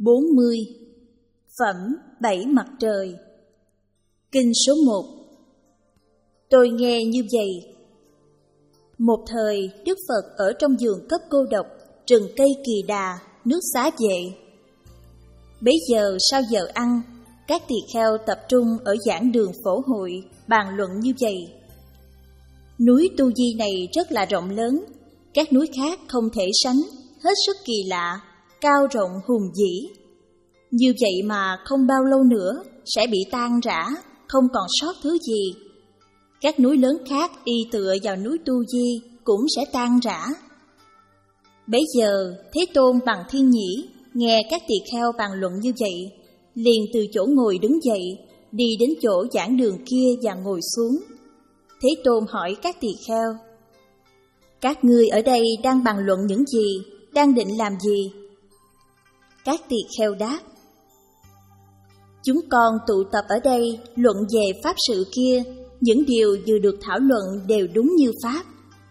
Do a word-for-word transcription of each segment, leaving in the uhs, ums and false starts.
bốn mươi. Phẩm Bảy Mặt Trời. Kinh số một. Tôi nghe như vậy. Một thời, Đức Phật ở trong vườn cấp cô độc, rừng cây Kỳ Đà, nước Xá Vệ. Bấy giờ sau giờ ăn, các tỳ kheo tập trung ở giảng đường phổ hội, bàn luận như vậy. Núi Tu Di này rất là rộng lớn, các núi khác không thể sánh, hết sức kỳ lạ, cao rộng hùng vĩ. Như vậy mà không bao lâu nữa sẽ bị tan rã, không còn sót thứ gì. Các núi lớn khác y tựa vào núi Tu Di cũng sẽ tan rã. Bấy giờ Thế Tôn bằng Thiên Nhĩ nghe các tỳ kheo bàn luận như vậy, liền từ chỗ ngồi đứng dậy, đi đến chỗ giảng đường kia và ngồi xuống. Thế Tôn hỏi các tỳ kheo: các ngươi ở đây đang bàn luận những gì, đang định làm gì? Các tỳ kheo đáp: chúng con tụ tập ở đây luận về pháp sự kia, những điều vừa được thảo luận đều đúng như pháp.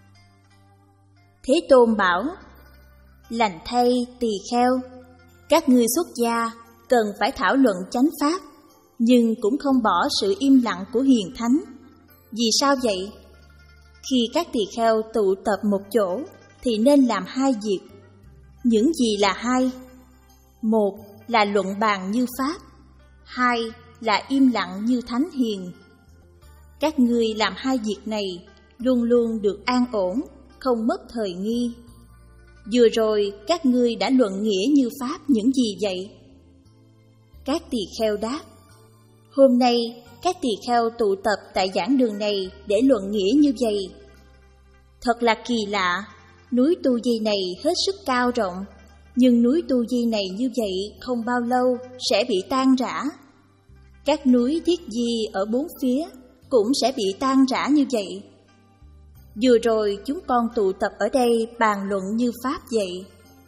Thế Tôn bảo: lành thay tỳ kheo, các ngươi xuất gia cần phải thảo luận chánh pháp, nhưng cũng không bỏ sự im lặng của hiền thánh. Vì sao vậy? Khi các tỳ kheo tụ tập một chỗ thì nên làm hai việc. Những gì là hai? Một là luận bàn như pháp, hai là im lặng như thánh hiền. Các ngươi làm hai việc này luôn luôn được an ổn, không mất thời nghi. Vừa rồi các ngươi đã luận nghĩa như pháp những gì vậy? Các tỳ kheo đáp: hôm nay các tỳ kheo tụ tập tại giảng đường này để luận nghĩa như vậy. Thật là kỳ lạ, núi Tu Di này hết sức cao rộng, nhưng núi Tu Di này như vậy không bao lâu sẽ bị tan rã. Các núi Thiết Di ở bốn phía cũng sẽ bị tan rã như vậy. Vừa rồi chúng con tụ tập ở đây bàn luận như pháp vậy.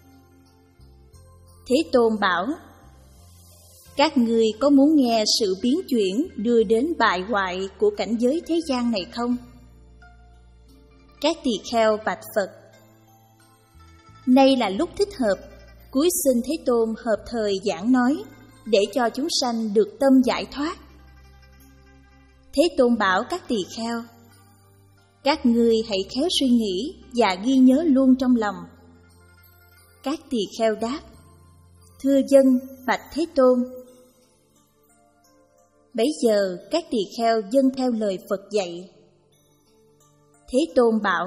Thế Tôn bảo: các ngươi có muốn nghe sự biến chuyển đưa đến bại hoại của cảnh giới thế gian này không? Các tỳ kheo bạch Phật: nay là lúc thích hợp, cúi xin Thế Tôn hợp thời giảng nói, để cho chúng sanh được tâm giải thoát. Thế Tôn bảo các tỳ kheo: các ngươi hãy khéo suy nghĩ và ghi nhớ luôn trong lòng. Các tỳ kheo đáp: thưa dân bạch Thế Tôn. Bấy giờ các tỳ kheo dâng theo lời Phật dạy. Thế Tôn bảo: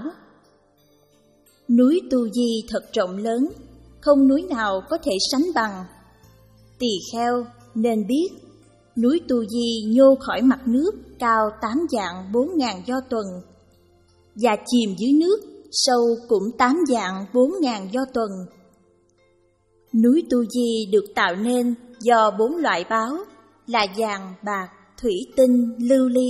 núi Tu Di thật rộng lớn, không núi nào có thể sánh bằng. Tỳ kheo nên biết, núi Tu Di nhô khỏi mặt nước cao tám vạn bốn ngàn do tuần, và chìm dưới nước sâu cũng tám vạn bốn ngàn do tuần. Núi Tu Di được tạo nên do bốn loại báu là vàng, bạc, thủy tinh, lưu ly.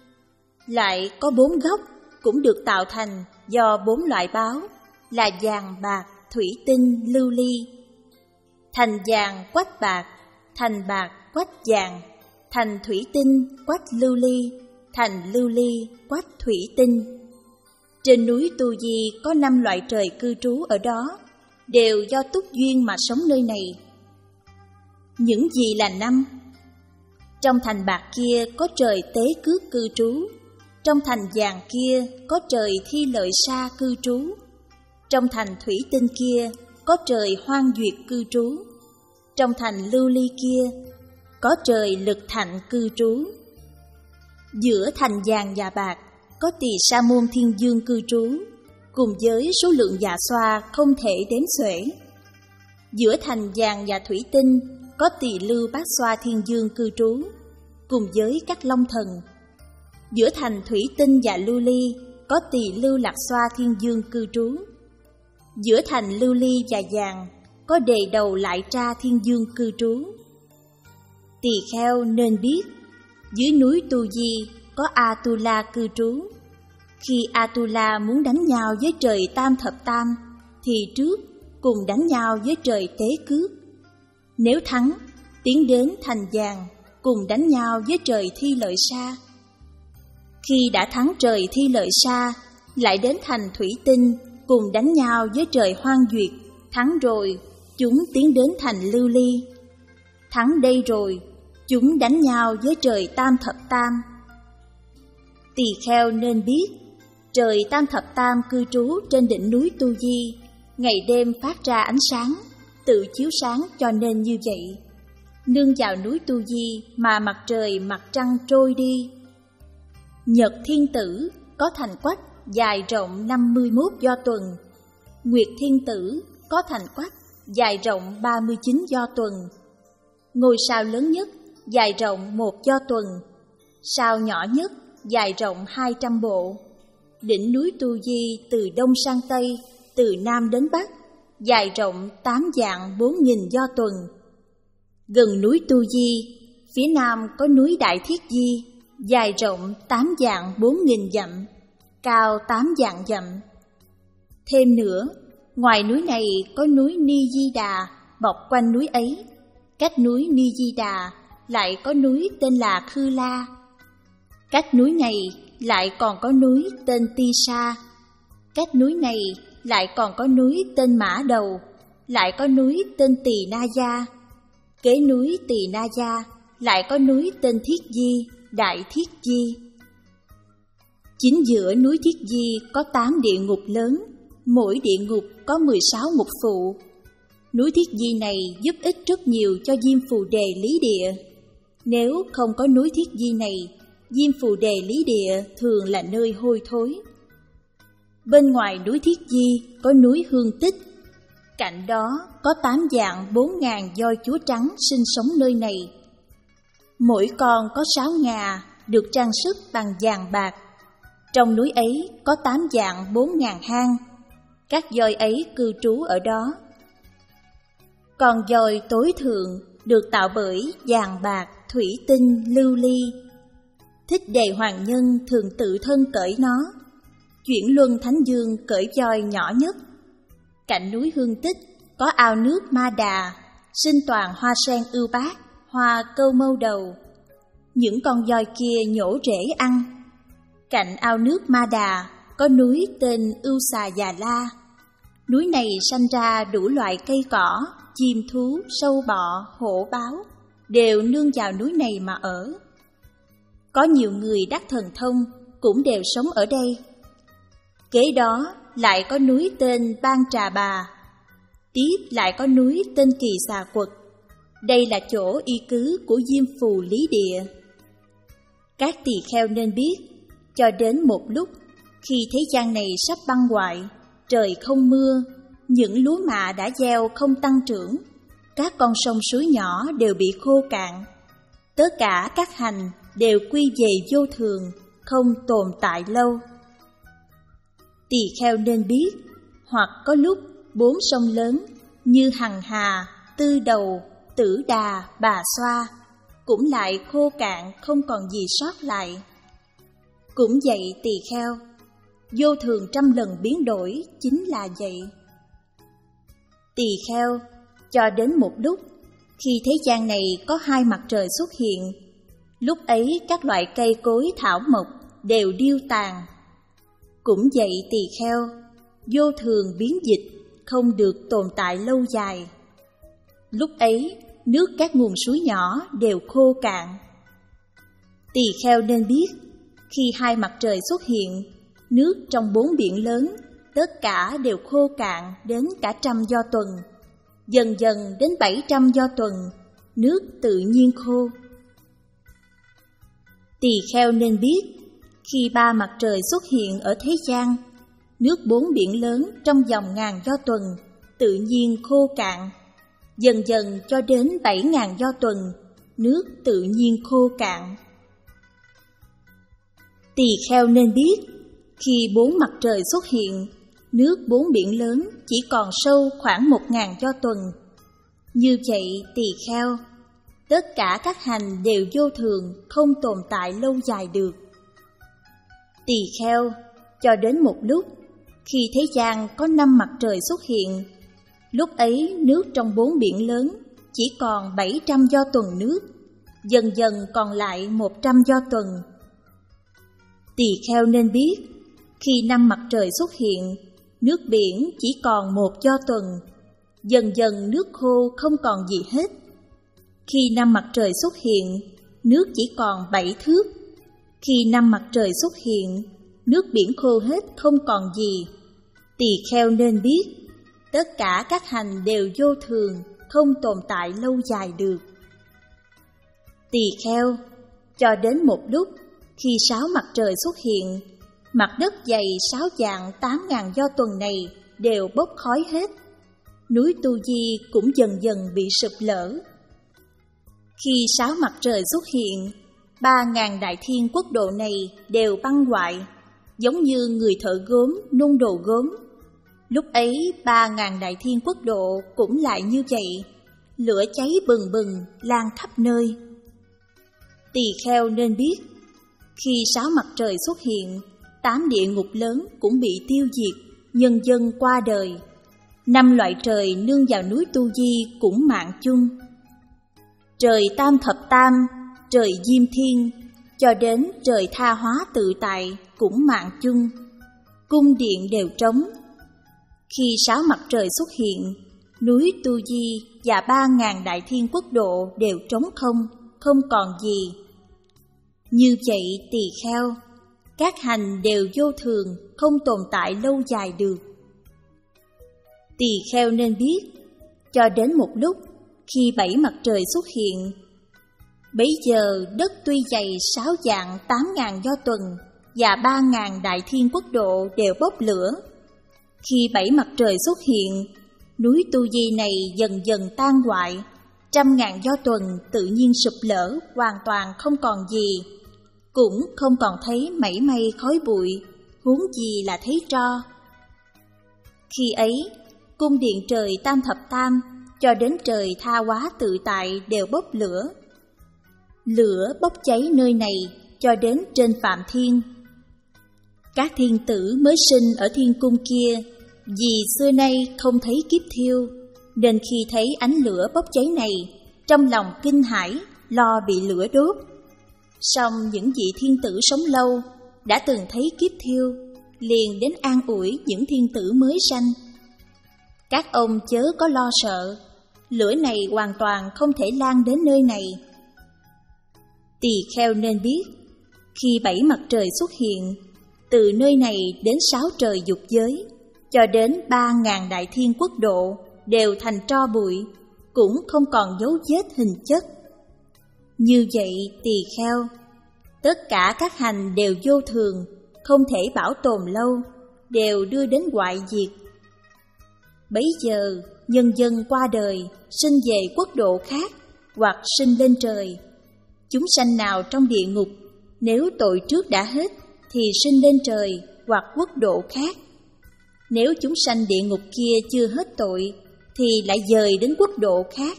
Lại có bốn góc cũng được tạo thành do bốn loại báu là vàng, bạc, thủy tinh, lưu ly. Thành vàng quách bạc, thành bạc quách vàng, thành thủy tinh quách lưu ly, thành lưu ly quách thủy tinh. Trên núi Tu Di có năm loại trời cư trú ở đó, đều do túc duyên mà sống nơi này. Những gì là năm? Trong thành bạc kia có trời tế cước cư trú, trong thành vàng kia có trời thi lợi sa cư trú, trong thành thủy tinh kia có trời hoang duyệt cư trú, trong thành lưu ly kia có trời lực thạnh cư trú. Giữa thành vàng và bạc có Tỳ Sa Môn Thiên Dương cư trú, cùng với số lượng dạ xoa không thể đếm xuể. Giữa thành vàng và thủy tinh có Tỳ Lưu Bát Xoa Thiên Dương cư trú, cùng với các long thần. Giữa thành thủy tinh và lưu ly có Tỳ Lưu Lạc Xoa Thiên Dương cư trú. Giữa thành lưu ly và vàng có Đề Đầu Lại Tra Thiên Dương cư trú. Tỳ kheo nên biết, dưới núi Tu Di có Atula cư trú. Khi Atula muốn đánh nhau với trời Tam Thập Tam, thì trước cùng đánh nhau với trời Tế Cước. Nếu thắng, tiến đến thành vàng, cùng đánh nhau với trời Thi Lợi Sa. Khi đã thắng trời Thi Lợi Sa, lại đến thành thủy tinh, cùng đánh nhau với trời Hoang Duyệt. Thắng rồi chúng tiến đến thành Lưu Ly. Thắng đây rồi, chúng đánh nhau với trời Tam Thập Tam. Tỳ kheo nên biết, trời Tam Thập Tam cư trú trên đỉnh núi Tu Di, ngày đêm phát ra ánh sáng, tự chiếu sáng cho nên như vậy. Nương vào núi Tu Di mà mặt trời mặt trăng trôi đi. Nhật Thiên Tử có thành quách dài rộng năm mươi mốt do tuần. Nguyệt Thiên Tử có thành quách dài rộng ba mươi chín do tuần. Ngôi sao lớn nhất dài rộng một do tuần. Sao nhỏ nhất dài rộng hai trăm bộ. Đỉnh núi Tu Di từ đông sang tây, từ nam đến bắc, dài rộng tám vạn bốn nghìn do tuần. Gần núi Tu Di, phía nam có núi Đại Thiết Di, dài rộng tám vạn bốn nghìn dặm, cao tám vạn dặm. Thêm nữa, ngoài núi này có núi Ni Di Đà bọc quanh núi ấy. Cách núi Ni Di Đà lại có núi tên là Khư La. Cách núi này lại còn có núi tên Ti Sa. Cách núi này lại còn có núi tên Mã Đầu, lại có núi tên Tỳ Na Gia. Kế núi Tỳ Na Gia lại có núi tên Thiết Di, Đại Thiết Di. Chính giữa núi Thiết Di có tám địa ngục lớn, mỗi địa ngục có mười sáu ngục phụ. Núi Thiết Di này giúp ích rất nhiều cho Diêm Phù Đề Lý Địa. Nếu không có núi Thiết Di này, Diêm Phù Đề Lý Địa thường là nơi hôi thối. Bên ngoài núi Thiết Di có núi Hương Tích. Cạnh đó có tám vạn bốn ngàn voi chúa trắng sinh sống nơi này. Mỗi con có sáu ngà, được trang sức bằng vàng bạc. Trong núi ấy có tám vạn bốn ngàn hang. Các voi ấy cư trú ở đó. Con voi tối thượng được tạo bởi vàng bạc, thủy tinh, lưu ly. Thích Đề Hoàng Nhân thường tự thân cởi nó. Chuyển Luân Thánh Dương cởi voi nhỏ nhất. Cạnh núi Hương Tích có ao nước Ma Đà, sinh toàn hoa sen ưu bát, hoa câu mâu đầu. Những con voi kia nhổ rễ ăn. Cạnh ao nước Ma Đà có núi tên Ưu Xà Già La. Núi này sanh ra đủ loại cây cỏ, chim thú, sâu bọ, hổ báo, đều nương vào núi này mà ở. Có nhiều người đắc thần thông cũng đều sống ở đây. Kế đó lại có núi tên Ban Trà Bà. Tiếp lại có núi tên Kỳ Xà Quật. Đây là chỗ y cứ của Diêm Phù Lý Địa. Các tỳ kheo nên biết, cho đến một lúc, khi thế gian này sắp băng hoại, trời không mưa, những lúa mạ đã gieo không tăng trưởng, các con sông suối nhỏ đều bị khô cạn. Tất cả các hành đều quy về vô thường, không tồn tại lâu. Tỳ kheo nên biết, hoặc có lúc bốn sông lớn như Hằng Hà, Tư Đầu, Tử Đà, Bà Xoa cũng lại khô cạn, không còn gì sót lại. Cũng vậy tỳ kheo, vô thường trăm lần biến đổi chính là vậy. Tỳ kheo, cho đến một lúc, khi thế gian này có hai mặt trời xuất hiện, lúc ấy các loại cây cối thảo mộc đều điêu tàn. Cũng vậy tỳ kheo, vô thường biến dịch, không được tồn tại lâu dài. Lúc ấy, nước các nguồn suối nhỏ đều khô cạn. Tỳ kheo nên biết, khi hai mặt trời xuất hiện, nước trong bốn biển lớn, tất cả đều khô cạn đến cả trăm do tuần. Dần dần đến bảy trăm do tuần, nước tự nhiên khô. Tỳ kheo nên biết, khi ba mặt trời xuất hiện ở thế gian, nước bốn biển lớn trong vòng ngàn do tuần tự nhiên khô cạn. Dần dần cho đến bảy ngàn do tuần, nước tự nhiên khô cạn. Tỳ kheo nên biết, khi bốn mặt trời xuất hiện, nước bốn biển lớn chỉ còn sâu khoảng một ngàn do tuần. Như vậy tỳ kheo, tất cả các hành đều vô thường, không tồn tại lâu dài được. Tỳ kheo, cho đến một lúc, khi thế gian có năm mặt trời xuất hiện, lúc ấy nước trong bốn biển lớn chỉ còn bảy trăm do tuần nước, dần dần còn lại một trăm do tuần. Tỳ kheo nên biết, khi năm mặt trời xuất hiện, nước biển chỉ còn một do tuần, dần dần nước khô không còn gì hết. Khi năm mặt trời xuất hiện, nước chỉ còn bảy thước. Khi năm mặt trời xuất hiện, nước biển khô hết không còn gì. Tỳ kheo nên biết, tất cả các hành đều vô thường, không tồn tại lâu dài được. Tỳ kheo, cho đến một lúc, khi sáu mặt trời xuất hiện, mặt đất dày sáu vạn tám ngàn do tuần này đều bốc khói hết. Núi Tu Di cũng dần dần bị sụp lở. Khi sáu mặt trời xuất hiện, ba ngàn đại thiên quốc độ này đều băng hoại, giống như người thợ gốm nung đồ gốm. Lúc ấy ba ngàn đại thiên quốc độ cũng lại như vậy, lửa cháy bừng bừng lan khắp nơi. Tỳ kheo nên biết, khi sáu mặt trời xuất hiện, tám địa ngục lớn cũng bị tiêu diệt, nhân dân qua đời. Năm loại trời nương vào núi Tu Di cũng mạng chung. Trời Tam Thập Tam, trời Diêm Thiên, cho đến trời Tha Hóa Tự Tại cũng mạng chung. Cung điện đều trống. Khi sáu mặt trời xuất hiện, núi Tu Di và ba ngàn đại thiên quốc độ đều trống không, không còn gì. Như vậy tỳ kheo, các hành đều vô thường, không tồn tại lâu dài được. Tỳ kheo nên biết, cho đến một lúc, khi bảy mặt trời xuất hiện, bấy giờ đất tuy dày sáu vạn tám ngàn do tuần và ba ngàn đại thiên quốc độ đều bốc lửa. Khi bảy mặt trời xuất hiện, núi Tu Di này dần dần tan hoại, trăm ngàn do tuần tự nhiên sụp lở, hoàn toàn không còn gì, cũng không còn thấy mảy may khói bụi, huống gì là thấy tro. Khi ấy, cung điện trời Tam Thập Tam cho đến trời Tha Hóa Tự Tại đều bốc lửa. Lửa bốc cháy nơi này cho đến trên Phạm Thiên. Các thiên tử mới sinh ở thiên cung kia, vì xưa nay không thấy kiếp thiêu, nên khi thấy ánh lửa bốc cháy này, trong lòng kinh hãi, lo bị lửa đốt. Song những vị thiên tử sống lâu, đã từng thấy kiếp thiêu, liền đến an ủi những thiên tử mới sanh. Các ông chớ có lo sợ, lửa này hoàn toàn không thể lan đến nơi này. Tỳ kheo nên biết, khi bảy mặt trời xuất hiện, từ nơi này đến sáu trời dục giới, cho đến ba ngàn đại thiên quốc độ đều thành tro bụi, cũng không còn dấu vết hình chất. Như vậy tỳ kheo, tất cả các hành đều vô thường, không thể bảo tồn lâu, đều đưa đến hoại diệt. Bấy giờ nhân dân qua đời, sinh về quốc độ khác, hoặc sinh lên trời. Chúng sanh nào trong địa ngục, nếu tội trước đã hết, thì sinh lên trời hoặc quốc độ khác. Nếu chúng sanh địa ngục kia chưa hết tội, thì lại dời đến quốc độ khác.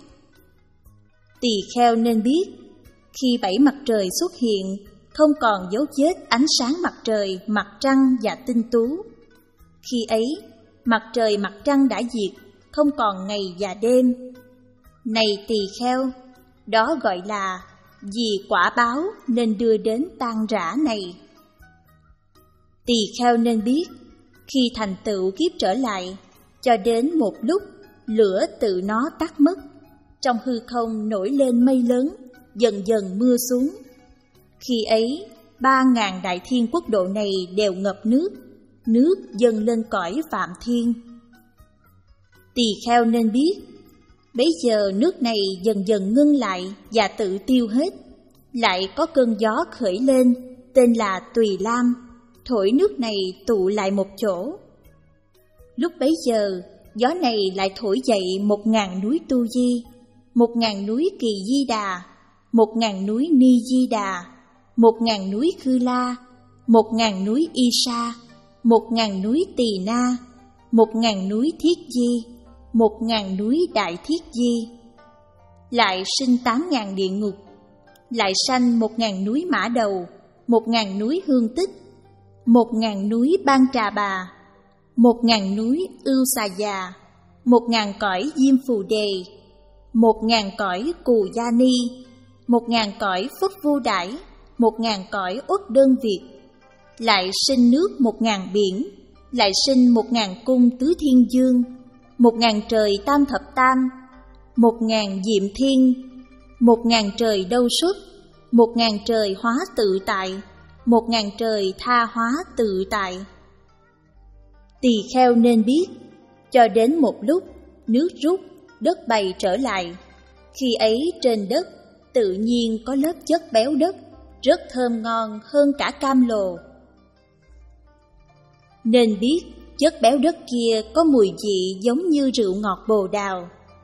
Tỳ kheo nên biết, khi bảy mặt trời xuất hiện, không còn dấu vết ánh sáng mặt trời, mặt trăng và tinh tú. Khi ấy, mặt trời mặt trăng đã diệt, không còn ngày và đêm. Này tỳ kheo, đó gọi là vì quả báo nên đưa đến tan rã này. Tỳ kheo nên biết, khi thành tựu kiếp trở lại, cho đến một lúc lửa tự nó tắt mất, trong hư không nổi lên mây lớn, dần dần mưa xuống. Khi ấy, ba ngàn đại thiên quốc độ này đều ngập nước, nước dâng lên cõi Phạm Thiên. Tỳ kheo nên biết, bấy giờ nước này dần dần ngưng lại và tự tiêu hết. Lại có cơn gió khởi lên, tên là Tùy Lam, thổi nước này tụ lại một chỗ. Lúc bấy giờ, gió này lại thổi dậy một ngàn núi Tu Di, một ngàn núi Kỳ Di Đà, một ngàn núi Ni Di Đà, một ngàn núi Khư La, một ngàn núi Y Sa, một ngàn núi Tỳ Na, một ngàn núi Thiết Di, một ngàn núi Đại Thiết Di. Lại sinh tám ngàn địa ngục, lại sanh một ngàn núi Mã Đầu, một ngàn núi Hương Tích, một ngàn núi Ban Trà Bà, một ngàn núi Ưu Xà Già, một ngàn cõi Diêm Phù Đề, một ngàn cõi Cù Gia Ni, một ngàn cõi Phất Vu Đãi, một ngàn cõi Uất Đơn Việt. Lại sinh nước một ngàn biển, lại sinh một ngàn cung Tứ Thiên Dương, một ngàn trời tam thập tam, một ngàn diệm thiên, một ngàn trời đâu xuất, một ngàn trời hóa tự tại, một ngàn trời tha hóa tự tại. Tỳ kheo nên biết, cho đến một lúc nước rút, đất bày trở lại. Khi ấy trên đất tự nhiên có lớp chất béo đất, rất thơm ngon hơn cả cam lồ. Nên biết chất béo đất kia có mùi vị giống như rượu ngọt bồ đào.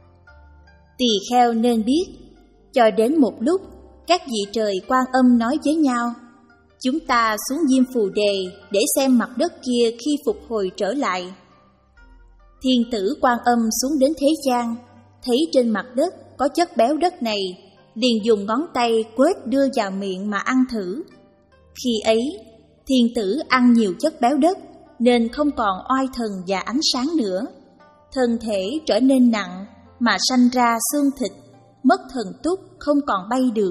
Tỳ kheo nên biết, cho đến một lúc các vị trời Quan Âm nói với nhau: chúng ta xuống Diêm Phù Đề để xem mặt đất kia khi phục hồi trở lại. Thiên tử Quan Âm xuống đến thế gian, thấy trên mặt đất có chất béo đất này, liền dùng ngón tay quết đưa vào miệng mà ăn thử. Khi ấy, thiên tử ăn nhiều chất béo đất nên không còn oai thần và ánh sáng nữa. Thân thể trở nên nặng mà sanh ra xương thịt, mất thần túc không còn bay được.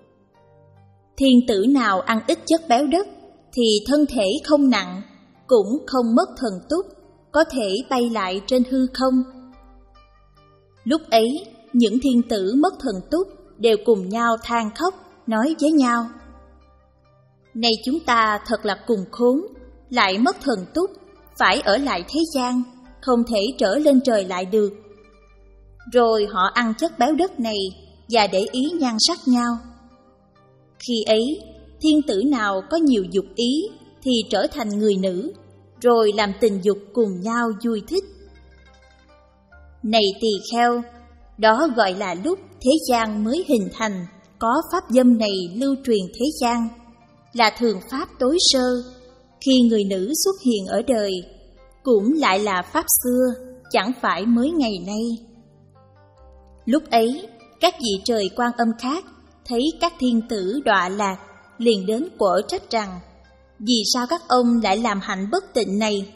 Thiên tử nào ăn ít chất béo đất thì thân thể không nặng, cũng không mất thần túc, có thể bay lại trên hư không. Lúc ấy, những thiên tử mất thần túc đều cùng nhau than khóc, nói với nhau: này chúng ta thật là cùng khốn, lại mất thần túc, phải ở lại thế gian, không thể trở lên trời lại được. Rồi họ ăn chất béo đất này và để ý nhan sắc nhau. Khi ấy, thiên tử nào có nhiều dục ý thì trở thành người nữ, rồi làm tình dục cùng nhau vui thích. Này tỳ kheo, đó gọi là lúc thế gian mới hình thành, có pháp dâm này lưu truyền thế gian, là thường pháp tối sơ, khi người nữ xuất hiện ở đời, cũng lại là pháp xưa, chẳng phải mới ngày nay. Lúc ấy, các vị trời Quan Âm khác thấy các thiên tử đọa lạc, liền đến quở trách rằng: vì sao các ông lại làm hạnh bất tịnh này?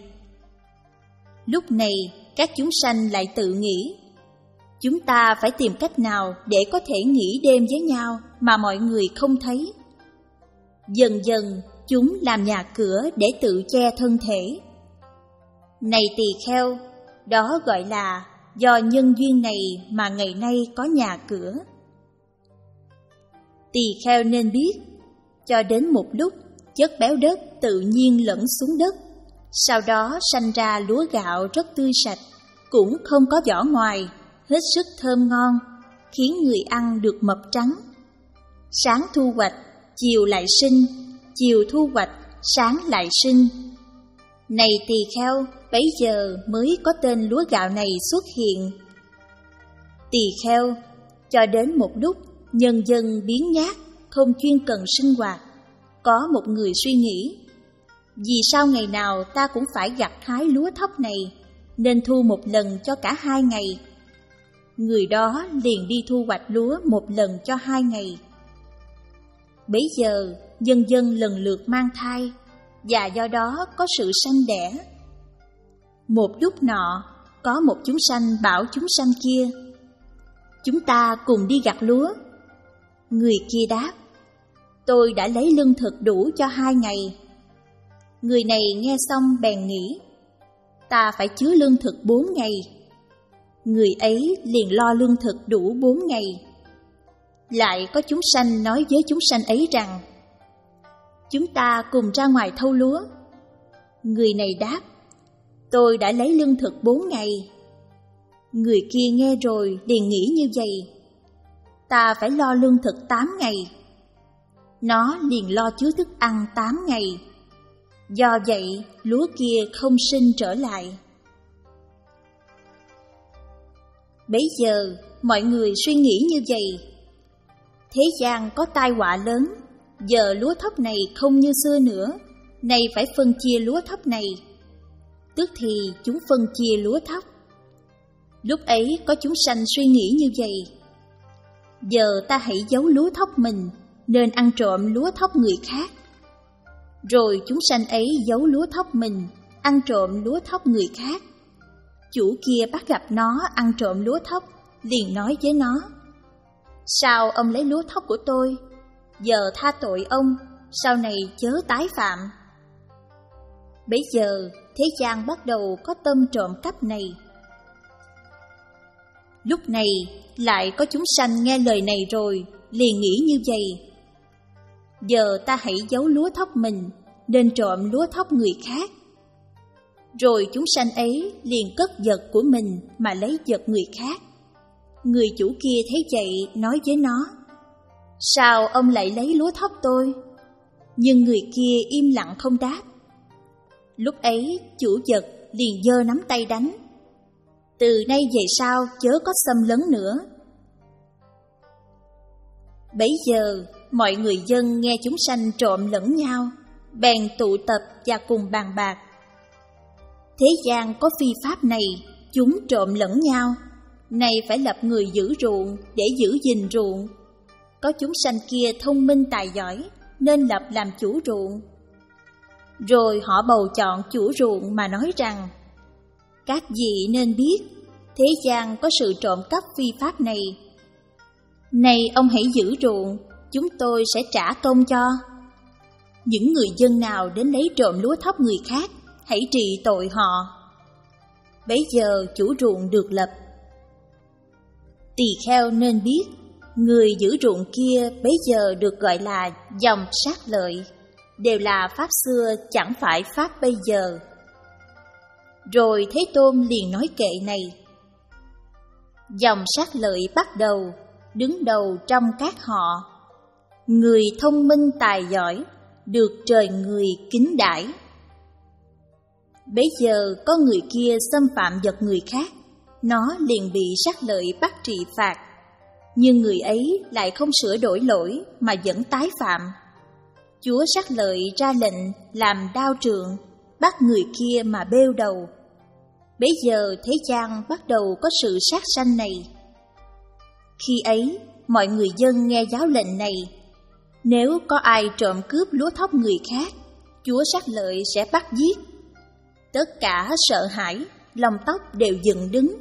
Lúc này, các chúng sanh lại tự nghĩ: chúng ta phải tìm cách nào để có thể nghỉ đêm với nhau mà mọi người không thấy. Dần dần, chúng làm nhà cửa để tự che thân thể. Này tỳ kheo, đó gọi là do nhân duyên này mà ngày nay có nhà cửa. Tỳ kheo nên biết, cho đến một lúc chất béo đất tự nhiên lẫn xuống đất, sau đó sanh ra lúa gạo rất tươi sạch, cũng không có vỏ ngoài, hết sức thơm ngon, khiến người ăn được mập trắng. Sáng thu hoạch, chiều lại sinh, chiều thu hoạch, sáng lại sinh. Này tỳ kheo, bấy giờ mới có tên lúa gạo này xuất hiện. Tỳ kheo, cho đến một lúc nhân dân biếng nhác, không chuyên cần sinh hoạt, có một người suy nghĩ: vì sao ngày nào ta cũng phải gặt hái lúa thóc này, nên thu một lần cho cả hai ngày. Người đó liền đi thu hoạch lúa một lần cho hai ngày. Bấy giờ nhân dân lần lượt mang thai, và do đó có sự sanh đẻ. Một lúc nọ, có một chúng sanh bảo chúng sanh kia: chúng ta cùng đi gặt lúa. Người kia đáp: tôi đã lấy lương thực đủ cho hai ngày. Người này nghe xong bèn nghĩ: ta phải chứa lương thực bốn ngày. Người ấy liền lo lương thực đủ bốn ngày. Lại có chúng sanh nói với chúng sanh ấy rằng: chúng ta cùng ra ngoài thâu lúa. Người này đáp: tôi đã lấy lương thực bốn ngày. Người kia nghe rồi liền nghĩ như vậy: ta phải lo lương thực tám ngày. Nó liền lo chứa thức ăn tám ngày. Do vậy, lúa kia không sinh trở lại. Bấy giờ, mọi người suy nghĩ như vậy: thế gian có tai họa lớn, giờ lúa thóc này không như xưa nữa, nay phải phân chia lúa thóc này. Tức thì chúng phân chia lúa thóc. Lúc ấy có chúng sanh suy nghĩ như vậy: giờ ta hãy giấu lúa thóc mình, nên ăn trộm lúa thóc người khác. Rồi chúng sanh ấy giấu lúa thóc mình, ăn trộm lúa thóc người khác. Chủ kia bắt gặp nó ăn trộm lúa thóc, liền nói với nó: sao ông lấy lúa thóc của tôi? Giờ tha tội ông, sau này chớ tái phạm. Bấy giờ thế gian bắt đầu có tâm trộm cắp này. Lúc này lại có chúng sanh nghe lời này rồi, liền nghĩ như vậy: giờ ta hãy giấu lúa thóc mình, nên trộm lúa thóc người khác. Rồi chúng sanh ấy liền cất vật của mình mà lấy vật người khác. Người chủ kia thấy vậy nói với nó: sao ông lại lấy lúa thóc tôi? Nhưng người kia im lặng không đáp. Lúc ấy chủ vật liền giơ nắm tay đánh: từ nay về sau chớ có xâm lấn nữa. Bấy giờ mọi người dân nghe chúng sanh trộm lẫn nhau, bèn tụ tập và cùng bàn bạc: thế gian có phi pháp này, chúng trộm lẫn nhau, nay phải lập người giữ ruộng để giữ gìn ruộng. Có chúng sanh kia thông minh tài giỏi, nên lập làm chủ ruộng. Rồi họ bầu chọn chủ ruộng mà nói rằng: các vị nên biết, thế gian có sự trộm cắp phi pháp này. Này ông hãy giữ ruộng, chúng tôi sẽ trả công cho. Những người dân nào đến lấy trộm lúa thóc người khác, hãy trị tội họ. Bấy giờ chủ ruộng được lập. Tỳ kheo nên biết, người giữ ruộng kia bấy giờ được gọi là dòng sát lợi, đều là pháp xưa chẳng phải pháp bây giờ. Rồi Thế Tôn liền nói kệ này: dòng sát lợi bắt đầu, đứng đầu trong các họ, người thông minh tài giỏi, được trời người kính đãi. Bấy giờ có người kia xâm phạm vật người khác, nó liền bị sát lợi bắt trị phạt. Nhưng người ấy lại không sửa đổi lỗi mà vẫn tái phạm. Chúa sát lợi ra lệnh làm đao trượng, bắt người kia mà bêu đầu. Bấy giờ thế gian bắt đầu có sự sát sanh này. Khi ấy, mọi người dân nghe giáo lệnh này: nếu có ai trộm cướp lúa thóc người khác, Chúa sát lợi sẽ bắt giết. Tất cả sợ hãi, lông tóc đều dựng đứng.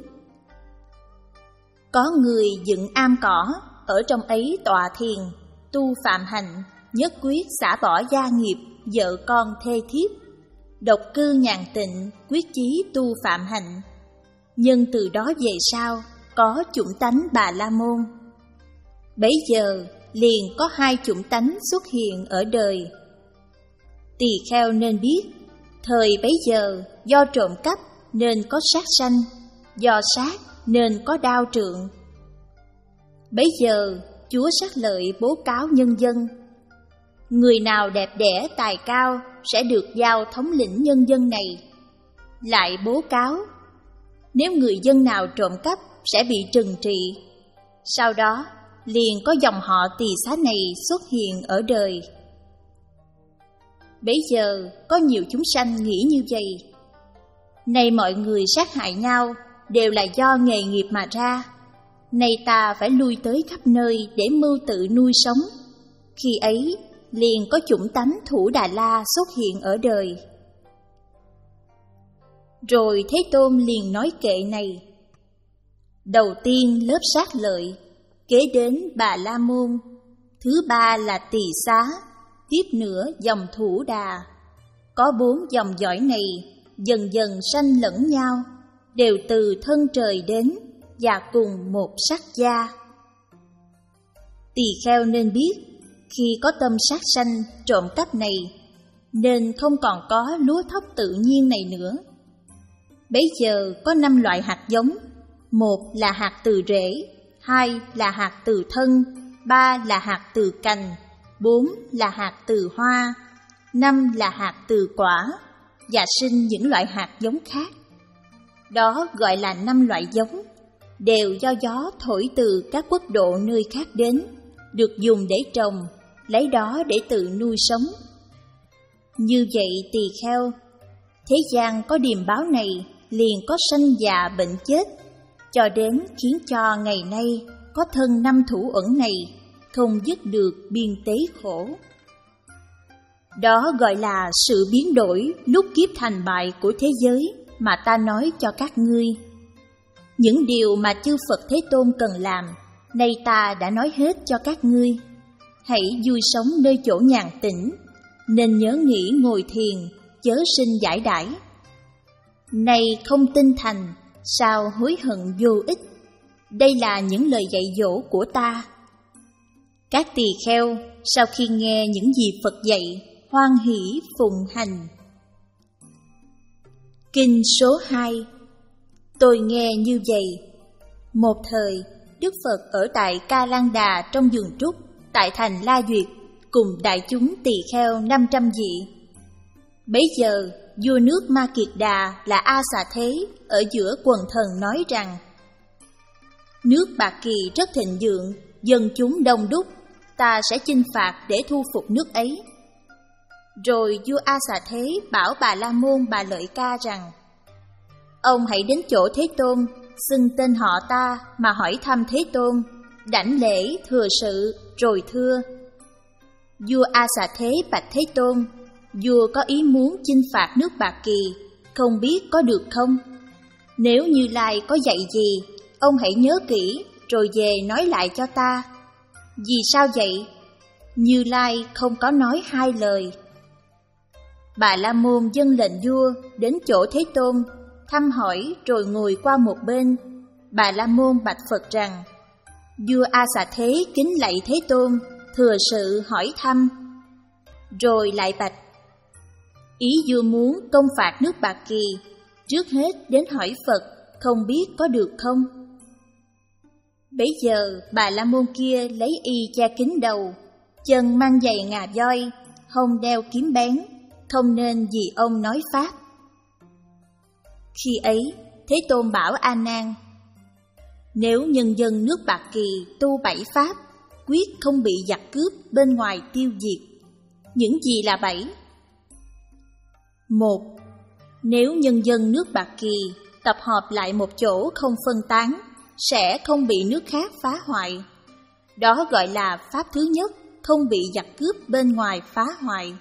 Có người dựng am cỏ, ở trong ấy tọa thiền, tu phạm hạnh, nhất quyết xả bỏ gia nghiệp, vợ con thê thiếp, độc cư nhàn tịnh, quyết chí tu phạm hạnh. Nhưng từ đó về sau, có chủng tánh Bà La Môn. Bấy giờ liền có hai chủng tánh xuất hiện ở đời. Tỳ kheo nên biết, thời bấy giờ do trộm cắp nên có sát sanh, do sát nên có đao trượng. Bấy giờ Chúa sát lợi bố cáo nhân dân: người nào đẹp đẽ tài cao sẽ được giao thống lĩnh nhân dân này. Lại bố cáo: nếu người dân nào trộm cắp sẽ bị trừng trị. Sau đó liền có dòng họ Tỳ Xá này xuất hiện ở đời. Bấy giờ có nhiều chúng sanh nghĩ như vậy: nay mọi người sát hại nhau đều là do nghề nghiệp mà ra, nay ta phải lui tới khắp nơi để mưu tự nuôi sống. Khi ấy liền có chủng tánh Thủ Đà La xuất hiện ở đời. Rồi Thế Tôn liền nói kệ này: đầu tiên lớp sát lợi, kế đến Bà La Môn, thứ ba là Tỳ Xá, tiếp nữa dòng Thủ Đà. Có bốn dòng dõi này dần dần sanh lẫn nhau, đều từ thân trời đến và cùng một sắc da. Tỳ kheo nên biết, khi có tâm sát sanh trộm cắp này, nên không còn có lúa thóc tự nhiên này nữa. Bấy giờ có năm loại hạt giống: một là hạt từ rễ, hai là hạt từ thân, ba là hạt từ cành, bốn là hạt từ hoa, năm là hạt từ quả, và sinh những loại hạt giống khác. Đó gọi là năm loại giống, đều do gió thổi từ các quốc độ nơi khác đến, được dùng để trồng, lấy đó để tự nuôi sống. Như vậy tỳ kheo, thế gian có điềm báo này liền có sanh già bệnh chết, cho đến khiến cho ngày nay có thân năm thủ ẩn này không dứt được biên tế khổ. Đó gọi là sự biến đổi lúc kiếp thành bại của thế giới mà ta nói cho các ngươi. Những điều mà chư Phật Thế Tôn cần làm, nay ta đã nói hết cho các ngươi. Hãy vui sống nơi chỗ nhàn tĩnh, nên nhớ nghĩ ngồi thiền, chớ sinh giải đãi. Này không tinh thành, sao hối hận vô ích? đây là những lời dạy dỗ của ta. Các tỳ kheo sau khi nghe những gì Phật dạy, hoan hỷ phụng hành. Kinh số hai. Tôi nghe như vậy. Một thời, Đức Phật ở tại Ca Lan Đà trong vườn trúc, tại thành La Duyệt, cùng đại chúng tỳ kheo năm trăm vị. Bấy giờ, vua nước Ma Kiệt Đà là A Xà Thế ở giữa quần thần nói rằng: nước Bạc Kỳ rất thịnh vượng, dân chúng đông đúc, ta sẽ chinh phạt để thu phục nước ấy. Rồi vua A Xà Thế bảo Bà La Môn Bà Lợi Ca rằng: ông hãy đến chỗ Thế Tôn, xưng tên họ ta mà hỏi thăm Thế Tôn, đảnh lễ thừa sự rồi thưa. Vua A Xà Thế bạch Thế Tôn: vua có ý muốn chinh phạt nước Bạc Kỳ, không biết có được không? Nếu Như Lai có dạy gì, ông hãy nhớ kỹ rồi về nói lại cho ta. Vì sao vậy? Như Lai không có nói hai lời. Bà La Môn dâng lệnh vua đến chỗ Thế Tôn, thăm hỏi rồi ngồi qua một bên. Bà La Môn bạch Phật rằng: vua A Xà Thế kính lạy Thế Tôn, thừa sự hỏi thăm. Rồi lại bạch: ý vua muốn công phạt nước Bạc Kỳ, trước hết đến hỏi Phật, không biết có được không? Bấy giờ Bà La Môn kia lấy y che kín đầu, chân mang giày ngà voi, hông đeo kiếm bén, không nên vì ông nói pháp. Khi ấy, Thế Tôn bảo A Nan: nếu nhân dân nước Bạc Kỳ tu bảy pháp, quyết không bị giặc cướp bên ngoài tiêu diệt. Những gì là bảy? Một, nếu nhân dân nước Bạc Kỳ tập hợp lại một chỗ không phân tán, sẽ không bị nước khác phá hoại. Đó gọi là pháp thứ nhất, không bị giặc cướp bên ngoài phá hoại.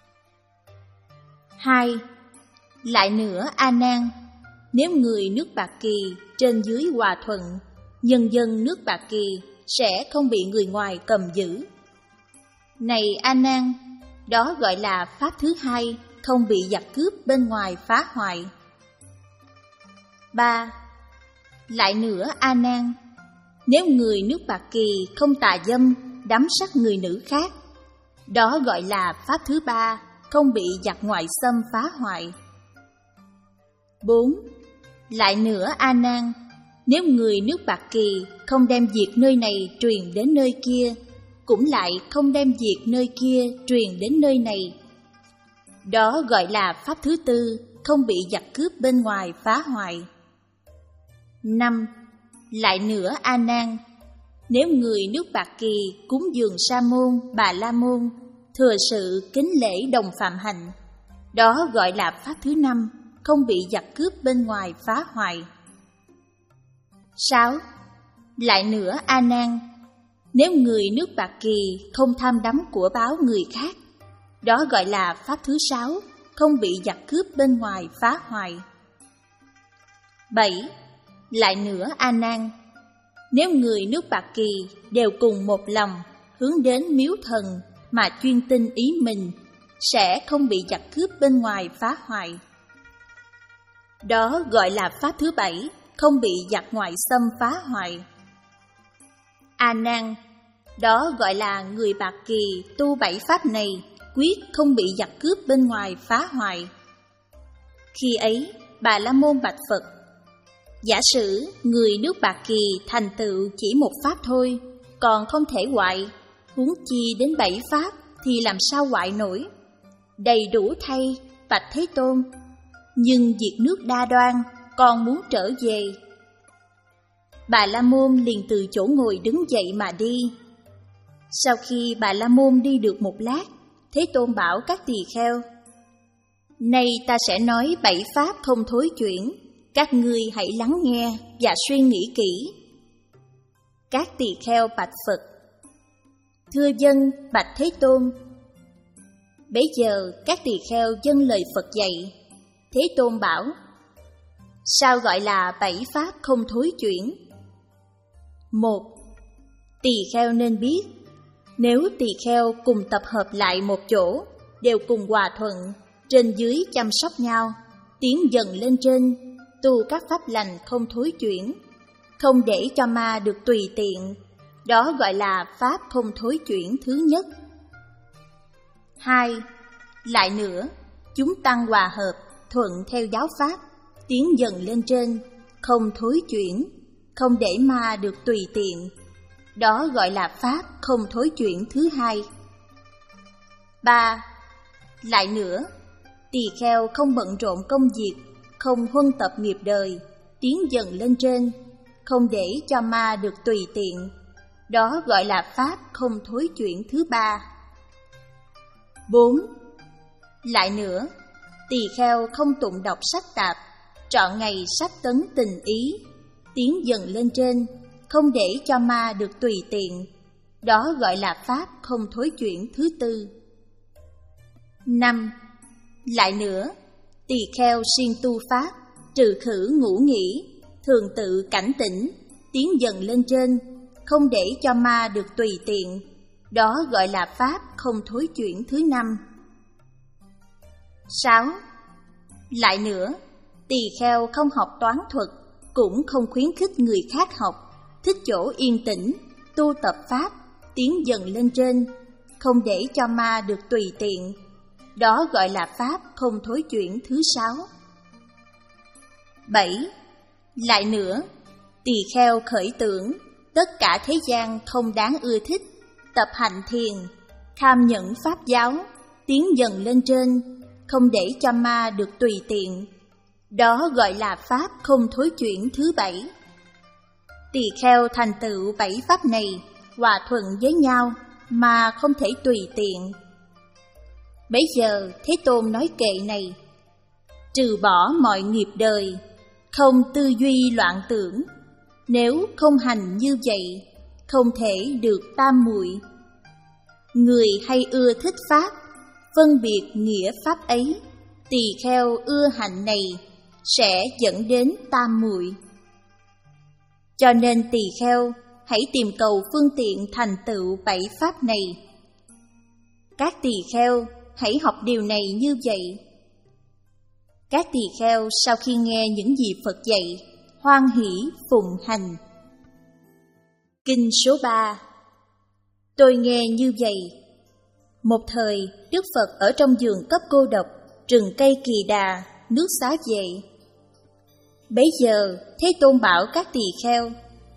Hai, lại nữa A Nan, nếu người nước Bạc Kỳ trên dưới hòa thuận, nhân dân nước Bạc Kỳ sẽ không bị người ngoài cầm giữ. Này A Nan, đó gọi là pháp thứ hai, không bị giặc cướp bên ngoài phá hoại. Ba, lại nữa A Nan, nếu người nước Bạc Kỳ không tà dâm, đắm sắc người nữ khác, đó gọi là pháp thứ ba, không bị giặc ngoại xâm phá hoại. Bốn, lại nữa A Nan, nếu người nước Bạc Kỳ không đem việc nơi này truyền đến nơi kia, cũng lại không đem việc nơi kia truyền đến nơi này, đó gọi là pháp thứ tư, không bị giặc cướp bên ngoài phá hoại. Năm, lại nữa A Nan, nếu người nước Bạc Kỳ cúng dường Sa Môn, Bà La Môn, thừa sự kính lễ đồng phạm hạnh, đó gọi là pháp thứ năm, không bị giặc cướp bên ngoài phá hoại. Sáu, lại nữa A Nan, nếu người nước Bạc Kỳ không tham đắm của báo người khác, đó gọi là pháp thứ sáu, không bị giặc cướp bên ngoài phá hoại. Bảy, lại nữa A Nan, nếu người nước Bạc Kỳ đều cùng một lòng hướng đến miếu thần mà chuyên tin ý mình, sẽ không bị giặc cướp bên ngoài phá hoại. Đó gọi là pháp thứ bảy, không bị giặc ngoại xâm phá hoại. A Nan, đó gọi là người Bạc Kỳ tu bảy pháp này, quyết không bị giặc cướp bên ngoài phá hoại. Khi ấy, Bà La Môn bạch Phật: giả sử người nước Bạc Kỳ thành tựu chỉ một pháp thôi, còn không thể hoại, huống chi đến bảy pháp thì làm sao hoại nổi? Đầy đủ thay, bạch Thế Tôn, nhưng việc nước đa đoan, con muốn trở về. Bà La Môn liền từ chỗ ngồi đứng dậy mà đi. Sau khi Bà La Môn đi được một lát, Thế Tôn bảo các tỳ kheo: nay ta sẽ nói bảy pháp không thối chuyển, các ngươi hãy lắng nghe và suy nghĩ kỹ. Các tỳ kheo bạch Phật: thưa dân bạch Thế Tôn. Bấy giờ các tỳ kheo dâng lời Phật dạy. Thế Tôn bảo: sao gọi là bảy pháp không thối chuyển? Một, tỳ kheo nên biết, nếu tỳ kheo cùng tập hợp lại một chỗ, đều cùng hòa thuận, trên dưới chăm sóc nhau, tiến dần lên trên, tu các pháp lành không thối chuyển, không để cho ma được tùy tiện. Đó gọi là pháp không thối chuyển thứ nhất. Hai. Lại nữa, chúng tăng hòa hợp, thuận theo giáo pháp, tiến dần lên trên, không thối chuyển, không để ma được tùy tiện. Đó gọi là pháp không thối chuyển thứ hai. Ba. Lại nữa, tỳ kheo không bận rộn công việc, không huân tập nghiệp đời, tiến dần lên trên, không để cho ma được tùy tiện. Đó gọi là pháp không thối chuyển thứ ba. Bốn. Lại nữa, tỳ kheo không tụng đọc sách tạp, trọn ngày sách tấn tình ý, tiến dần lên trên, không để cho ma được tùy tiện. Đó gọi là pháp không thối chuyển thứ tư. Năm. Lại nữa, tỳ kheo siêng tu pháp, trừ khử ngủ nghỉ, thường tự cảnh tỉnh, tiến dần lên trên, không để cho ma được tùy tiện. Đó gọi là pháp không thối chuyển thứ năm. Sáu. Lại nữa, tỳ kheo không học toán thuật, cũng không khuyến khích người khác học, thích chỗ yên tĩnh, tu tập pháp, tiến dần lên trên, không để cho ma được tùy tiện. Đó gọi là pháp không thối chuyển thứ sáu. Bảy. Lại nữa, tỳ kheo khởi tưởng, tất cả thế gian không đáng ưa thích, tập hành thiền, tham nhẫn pháp giáo, tiến dần lên trên, không để cho ma được tùy tiện. Đó gọi là pháp không thối chuyển thứ bảy. Tỳ kheo thành tựu bảy pháp này, hòa thuận với nhau mà không thể tùy tiện. Bấy giờ Thế Tôn nói kệ này: trừ bỏ mọi nghiệp đời, không tư duy loạn tưởng. Nếu không hành như vậy, không thể được tam muội. Người hay ưa thích pháp, phân biệt nghĩa pháp ấy, tỳ kheo ưa hạnh này sẽ dẫn đến tam muội. Cho nên tỳ kheo hãy tìm cầu phương tiện thành tựu bảy pháp này. Các tỳ kheo hãy học điều này như vậy. Các tỳ kheo sau khi nghe những gì Phật dạy, hoan hỷ phụng hành. Kinh số ba. Tôi nghe như vậy. Một thời, Đức Phật ở trong vườn cấp cô độc, rừng cây Kỳ Đà, nước Xá Vệ. Bấy giờ, Thế Tôn bảo các tỳ kheo: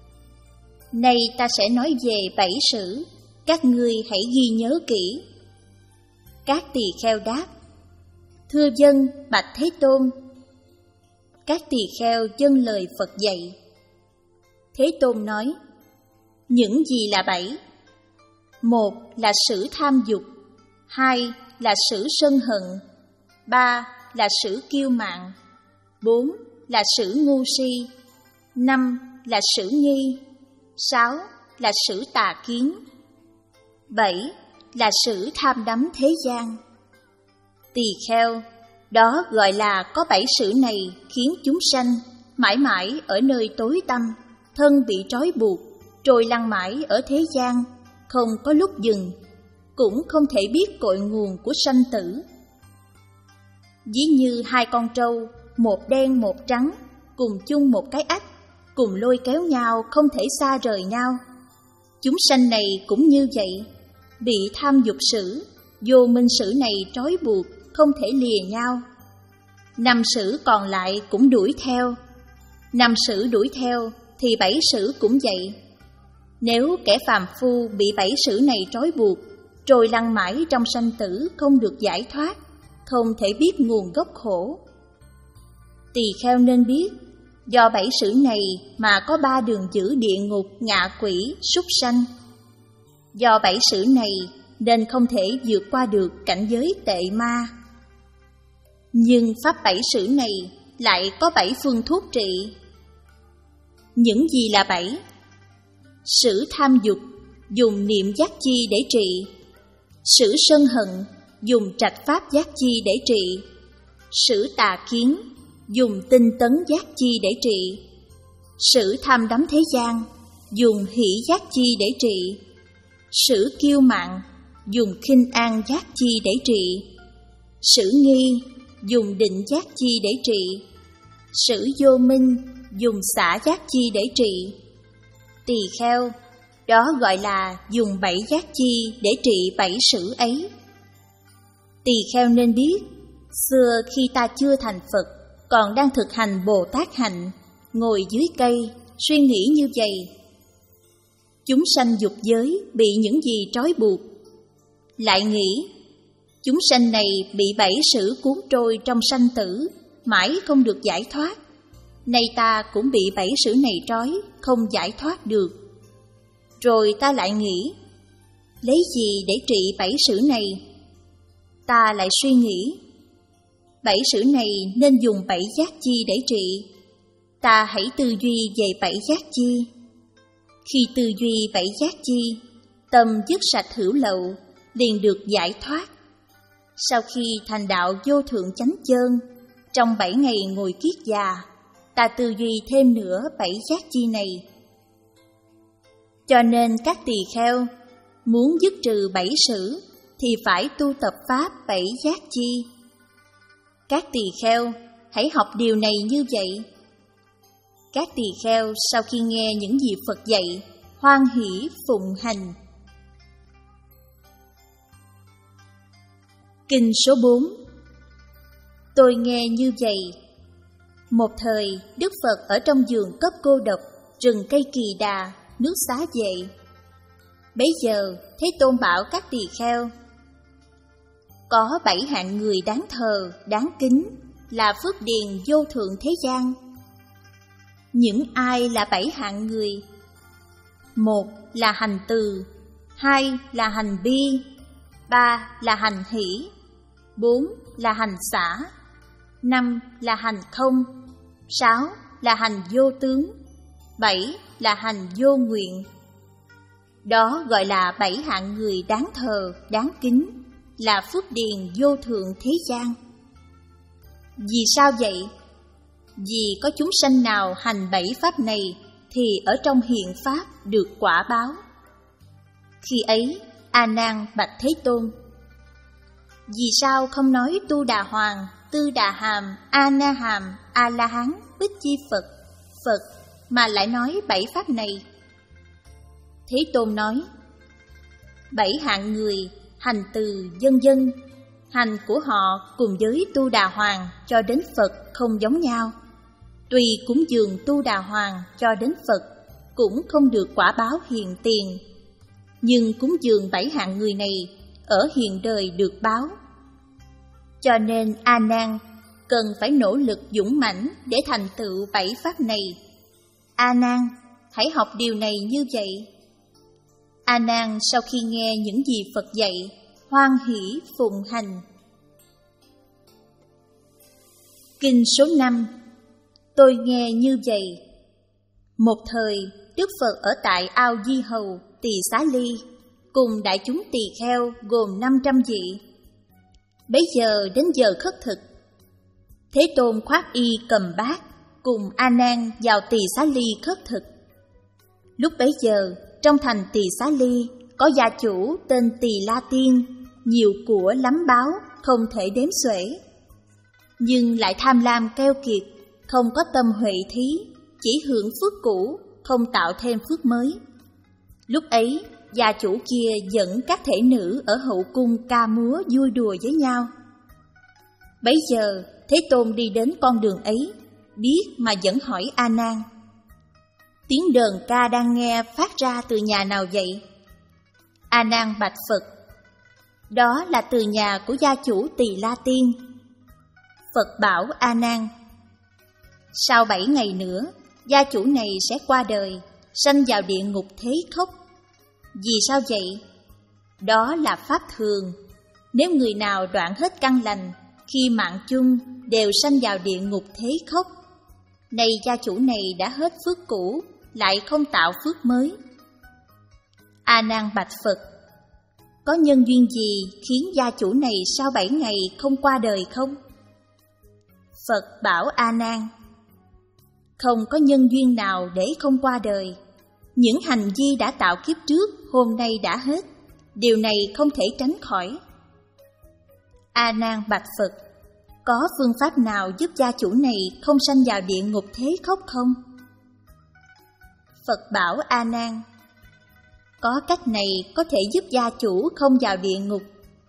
nay ta sẽ nói về bảy sự, các ngươi hãy ghi nhớ kỹ. Các tỳ kheo đáp: thưa vâng, bạch Thế Tôn. Các tỳ kheo vâng lời Phật dạy. Thế Tôn nói: những gì là bảy? Một là sử tham dục, hai là sử sân hận, ba là sử kiêu mạn, bốn là sử ngu si, năm là sử nghi, sáu là sử tà kiến, bảy là sử tham đắm thế gian. Tỳ kheo, đó gọi là có bảy sự này khiến chúng sanh mãi mãi ở nơi tối tăm, thân bị trói buộc, trôi lăn mãi ở thế gian, không có lúc dừng, cũng không thể biết cội nguồn của sanh tử. Ví như hai con trâu, một đen một trắng, cùng chung một cái ách, cùng lôi kéo nhau không thể xa rời nhau. Chúng sanh này cũng như vậy, bị tham dục sử, vô minh sử này trói buộc, không thể lìa nhau. Năm sử còn lại cũng đuổi theo. Năm sử đuổi theo thì bảy sử cũng vậy. Nếu kẻ phàm phu bị bảy sử này trói buộc, trôi lăn mãi trong sanh tử không được giải thoát, không thể biết nguồn gốc khổ. Tỳ kheo nên biết, do bảy sử này mà có ba đường giữ địa ngục, ngạ quỷ, súc sanh. Do bảy sử này nên không thể vượt qua được cảnh giới tệ ma. Nhưng pháp bảy sử này lại có bảy phương thuốc trị. Những gì là bảy? Sử tham dục, dùng niệm giác chi để trị. Sử sân hận, dùng trạch pháp giác chi để trị. Sử tà kiến, dùng tinh tấn giác chi để trị. Sử tham đắm thế gian, dùng hỷ giác chi để trị. Sử kiêu mạn, dùng khinh an giác chi để trị. Sử nghi, dùng định giác chi để trị. Sử vô minh, dùng xả giác chi để trị. Tỳ kheo, đó gọi là dùng bảy giác chi để trị bảy sử ấy. Tỳ kheo nên biết, xưa khi ta chưa thành Phật, còn đang thực hành Bồ Tát hạnh, ngồi dưới cây, suy nghĩ như vậy. Chúng sanh dục giới bị những gì trói buộc? Lại nghĩ, chúng sanh này bị bảy sử cuốn trôi trong sanh tử, mãi không được giải thoát. Nay ta cũng bị bảy sử này trói, không giải thoát được. Rồi ta lại nghĩ, lấy gì để trị bảy sử này? Ta lại suy nghĩ, bảy sử này nên dùng bảy giác chi để trị. Ta hãy tư duy về bảy giác chi. Khi tư duy bảy giác chi, tâm dứt sạch hữu lậu, liền được giải thoát. Sau khi thành đạo vô thượng chánh chân, trong bảy ngày ngồi kiết già, ta tư duy thêm nữa bảy giác chi này. Cho nên các tỳ kheo muốn dứt trừ bảy sử thì phải tu tập pháp bảy giác chi. Các tỳ kheo hãy học điều này như vậy. Các tỳ kheo sau khi nghe những gì Phật dạy, hoan hỷ phụng hành. Kinh số bốn. Tôi nghe như vậy. Một thời, Đức Phật ở trong vườn cấp cô độc, rừng cây kỳ đà, nước Xá Vệ. Bấy giờ, Thế Tôn bảo các tỳ kheo, có bảy hạng người đáng thờ, đáng kính, là phước điền vô thượng thế gian. Những ai là bảy hạng người? Một là hành từ, hai là hành bi, ba là hành hỷ, bốn là hành xả, năm là hành không, sáu là hành vô tướng, bảy là hành vô nguyện. Đó gọi là bảy hạng người đáng thờ, đáng kính, là phước điền vô thượng thế gian. Vì sao vậy? Vì có chúng sanh nào hành bảy pháp này thì ở trong hiện pháp được quả báo. Khi ấy, A Nan bạch Thế Tôn, vì sao không nói Tu Đà Hoàng, Tư Đà Hàm, A Na Hàm, A La Hán, Bích Chi Phật, Phật mà lại nói bảy pháp này? Thế Tôn nói, bảy hạng người hành từ dân dân, hành của họ cùng với Tu Đà Hoàng cho đến Phật không giống nhau. Tùy cúng dường Tu Đà Hoàng cho đến Phật cũng không được quả báo hiện tiền, nhưng cúng dường bảy hạng người này ở hiện đời được báo. Cho nên A Nan cần phải nỗ lực dũng mãnh để thành tựu bảy pháp này. A Nan, hãy học điều này như vậy. A Nan sau khi nghe những gì Phật dạy, hoan hỷ phụng hành. Kinh số năm. Tôi nghe như vậy. Một thời, Đức Phật ở tại ao Di Hầu, Tỳ Xá Ly, cùng đại chúng tỳ kheo gồm năm trăm vị. Bấy giờ đến giờ khất thực, Thế Tôn khoác y cầm bát, cùng A Nan vào Tỳ Xá Ly khất thực. Lúc bấy giờ, trong thành Tỳ Xá Ly có gia chủ tên Tỳ La Tiên, nhiều của lắm báo, không thể đếm xuể, nhưng lại tham lam keo kiệt, không có tâm huệ thí, chỉ hưởng phước cũ, không tạo thêm phước mới. Lúc ấy, gia chủ kia dẫn các thể nữ ở hậu cung ca múa vui đùa với nhau. Bấy giờ, Thế Tôn đi đến con đường ấy, biết mà vẫn hỏi A Nan, tiếng đờn ca đang nghe phát ra từ nhà nào vậy? A Nan bạch Phật, đó là từ nhà của gia chủ Tỳ La Tiên. Phật bảo A Nan, sau bảy ngày nữa, gia chủ này sẽ qua đời, sanh vào địa ngục thế khóc. Vì sao vậy? Đó là pháp thường. Nếu người nào đoạn hết căn lành, khi mạng chung đều sanh vào địa ngục thế khóc. Nay gia chủ này đã hết phước cũ, lại không tạo phước mới. A Nan bạch Phật, có nhân duyên gì khiến gia chủ này sau bảy ngày không qua đời không? Phật bảo A Nan, không có nhân duyên nào để không qua đời. Những hành vi đã tạo kiếp trước hôm nay đã hết, điều này không thể tránh khỏi. A Nan bạch Phật, có phương pháp nào giúp gia chủ này không sanh vào địa ngục thế khóc không? Phật bảo A Nan: có cách này có thể giúp gia chủ không vào địa ngục.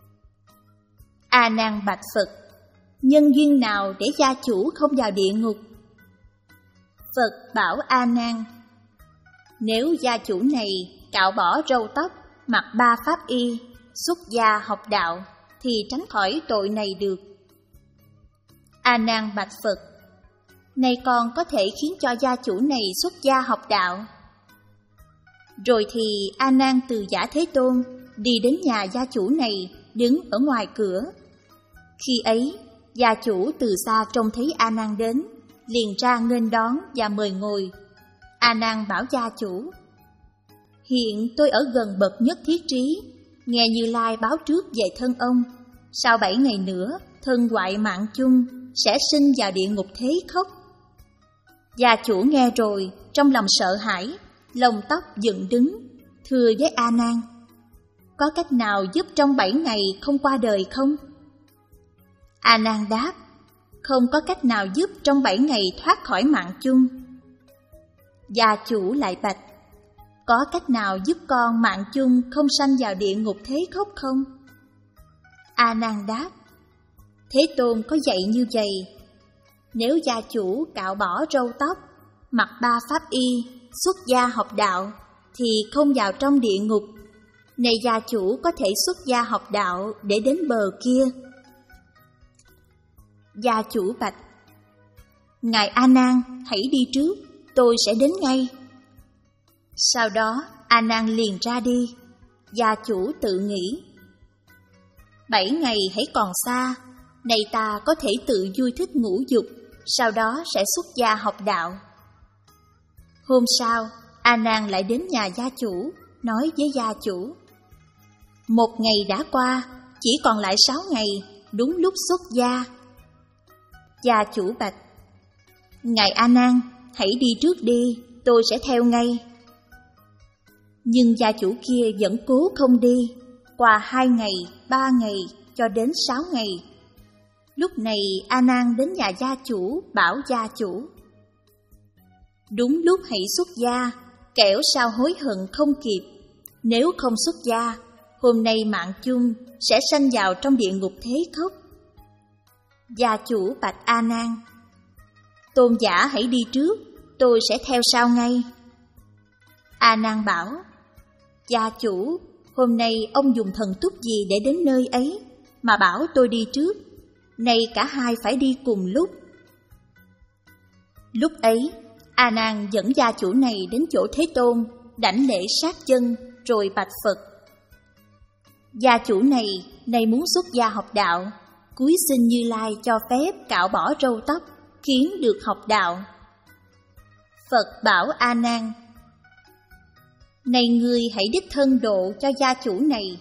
A Nan bạch Phật: nhân duyên nào để gia chủ không vào địa ngục? Phật bảo A Nan: nếu gia chủ này cạo bỏ râu tóc, mặc ba pháp y, xuất gia học đạo, thì tránh khỏi tội này được. A Nan bạch Phật: này con có thể khiến cho gia chủ này xuất gia học đạo. Rồi thì A Nan từ giả Thế Tôn đi đến nhà gia chủ này, đứng ở ngoài cửa. Khi ấy, gia chủ từ xa trông thấy A Nan đến, liền ra nghênh đón và mời ngồi. A Nan bảo gia chủ: hiện tôi ở gần bậc nhất thiết trí, nghe Như Lai báo trước về thân ông. Sau bảy ngày nữa, thân hoại mạng chung sẽ sinh vào địa ngục thế khốc. Gia chủ nghe rồi, trong lòng sợ hãi, lông tóc dựng đứng, thưa với A Nan: có cách nào giúp trong bảy ngày không qua đời không? A Nan đáp: không có cách nào giúp trong bảy ngày thoát khỏi mạng chung. Gia chủ lại bạch: có cách nào giúp con mạng chung không sanh vào địa ngục thế khốc không? A Nan đáp: Thế Tôn có dạy như vậy: nếu gia chủ cạo bỏ râu tóc, mặc ba pháp y, xuất gia học đạo, thì không vào trong địa ngục. Này gia chủ có thể xuất gia học đạo để đến bờ kia. Gia chủ bạch: ngài A Nan hãy đi trước, tôi sẽ đến ngay. Sau đó A Nan liền ra đi. Gia chủ tự nghĩ: bảy ngày hãy còn xa, này ta có thể tự vui thích ngũ dục, sau đó sẽ xuất gia học đạo. Hôm sau, A Nan lại đến nhà gia chủ, nói với gia chủ: một ngày đã qua, chỉ còn lại sáu ngày, đúng lúc xuất gia. Gia chủ bạch: ngài A Nan hãy đi trước đi, tôi sẽ theo ngay. Nhưng gia chủ kia vẫn cố không đi. Qua hai ngày, ba ngày, cho đến sáu ngày. Lúc này A Nan đến nhà gia chủ, bảo gia chủ: đúng lúc hãy xuất gia, kẻo sao hối hận không kịp. Nếu không xuất gia, hôm nay mạng chung sẽ sanh vào trong địa ngục thế khốc. Gia chủ bạch A Nan: tôn giả hãy đi trước, tôi sẽ theo sau ngay. A Nan bảo: gia chủ, hôm nay ông dùng thần túc gì để đến nơi ấy, mà bảo tôi đi trước? Nay cả hai phải đi cùng lúc. Lúc ấy, A Nan dẫn gia chủ này đến chỗ Thế Tôn, đảnh lễ sát chân, rồi bạch Phật: gia chủ này, nay muốn xuất gia học đạo, cúi xin Như Lai cho phép cạo bỏ râu tóc, khiến được học đạo. Phật bảo A Nan: này ngươi hãy đích thân độ cho gia chủ này.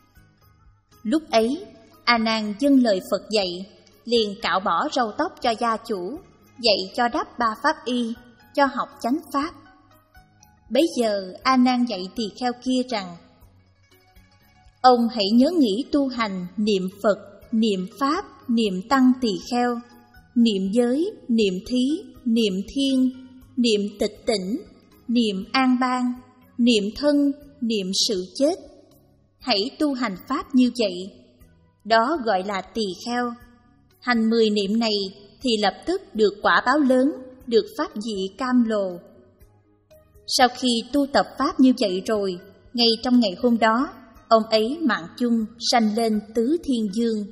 Lúc ấy, A Nan dâng lời Phật dạy, liền cạo bỏ râu tóc cho gia chủ, dạy cho đắp ba pháp y, cho học chánh pháp. Bấy giờ A Nan dạy tỳ kheo kia rằng: ông hãy nhớ nghĩ tu hành niệm Phật, niệm Pháp, niệm Tăng tỳ kheo, niệm giới, niệm thí, niệm thiên, niệm tịch tỉnh, niệm an bang, niệm thân, niệm sự chết. Hãy tu hành Pháp như vậy. Đó gọi là tỳ kheo. Hành mười niệm này thì lập tức được quả báo lớn, được pháp vị cam lồ. Sau khi tu tập Pháp như vậy rồi, ngay trong ngày hôm đó, ông ấy mạng chung sanh lên tứ thiên dương.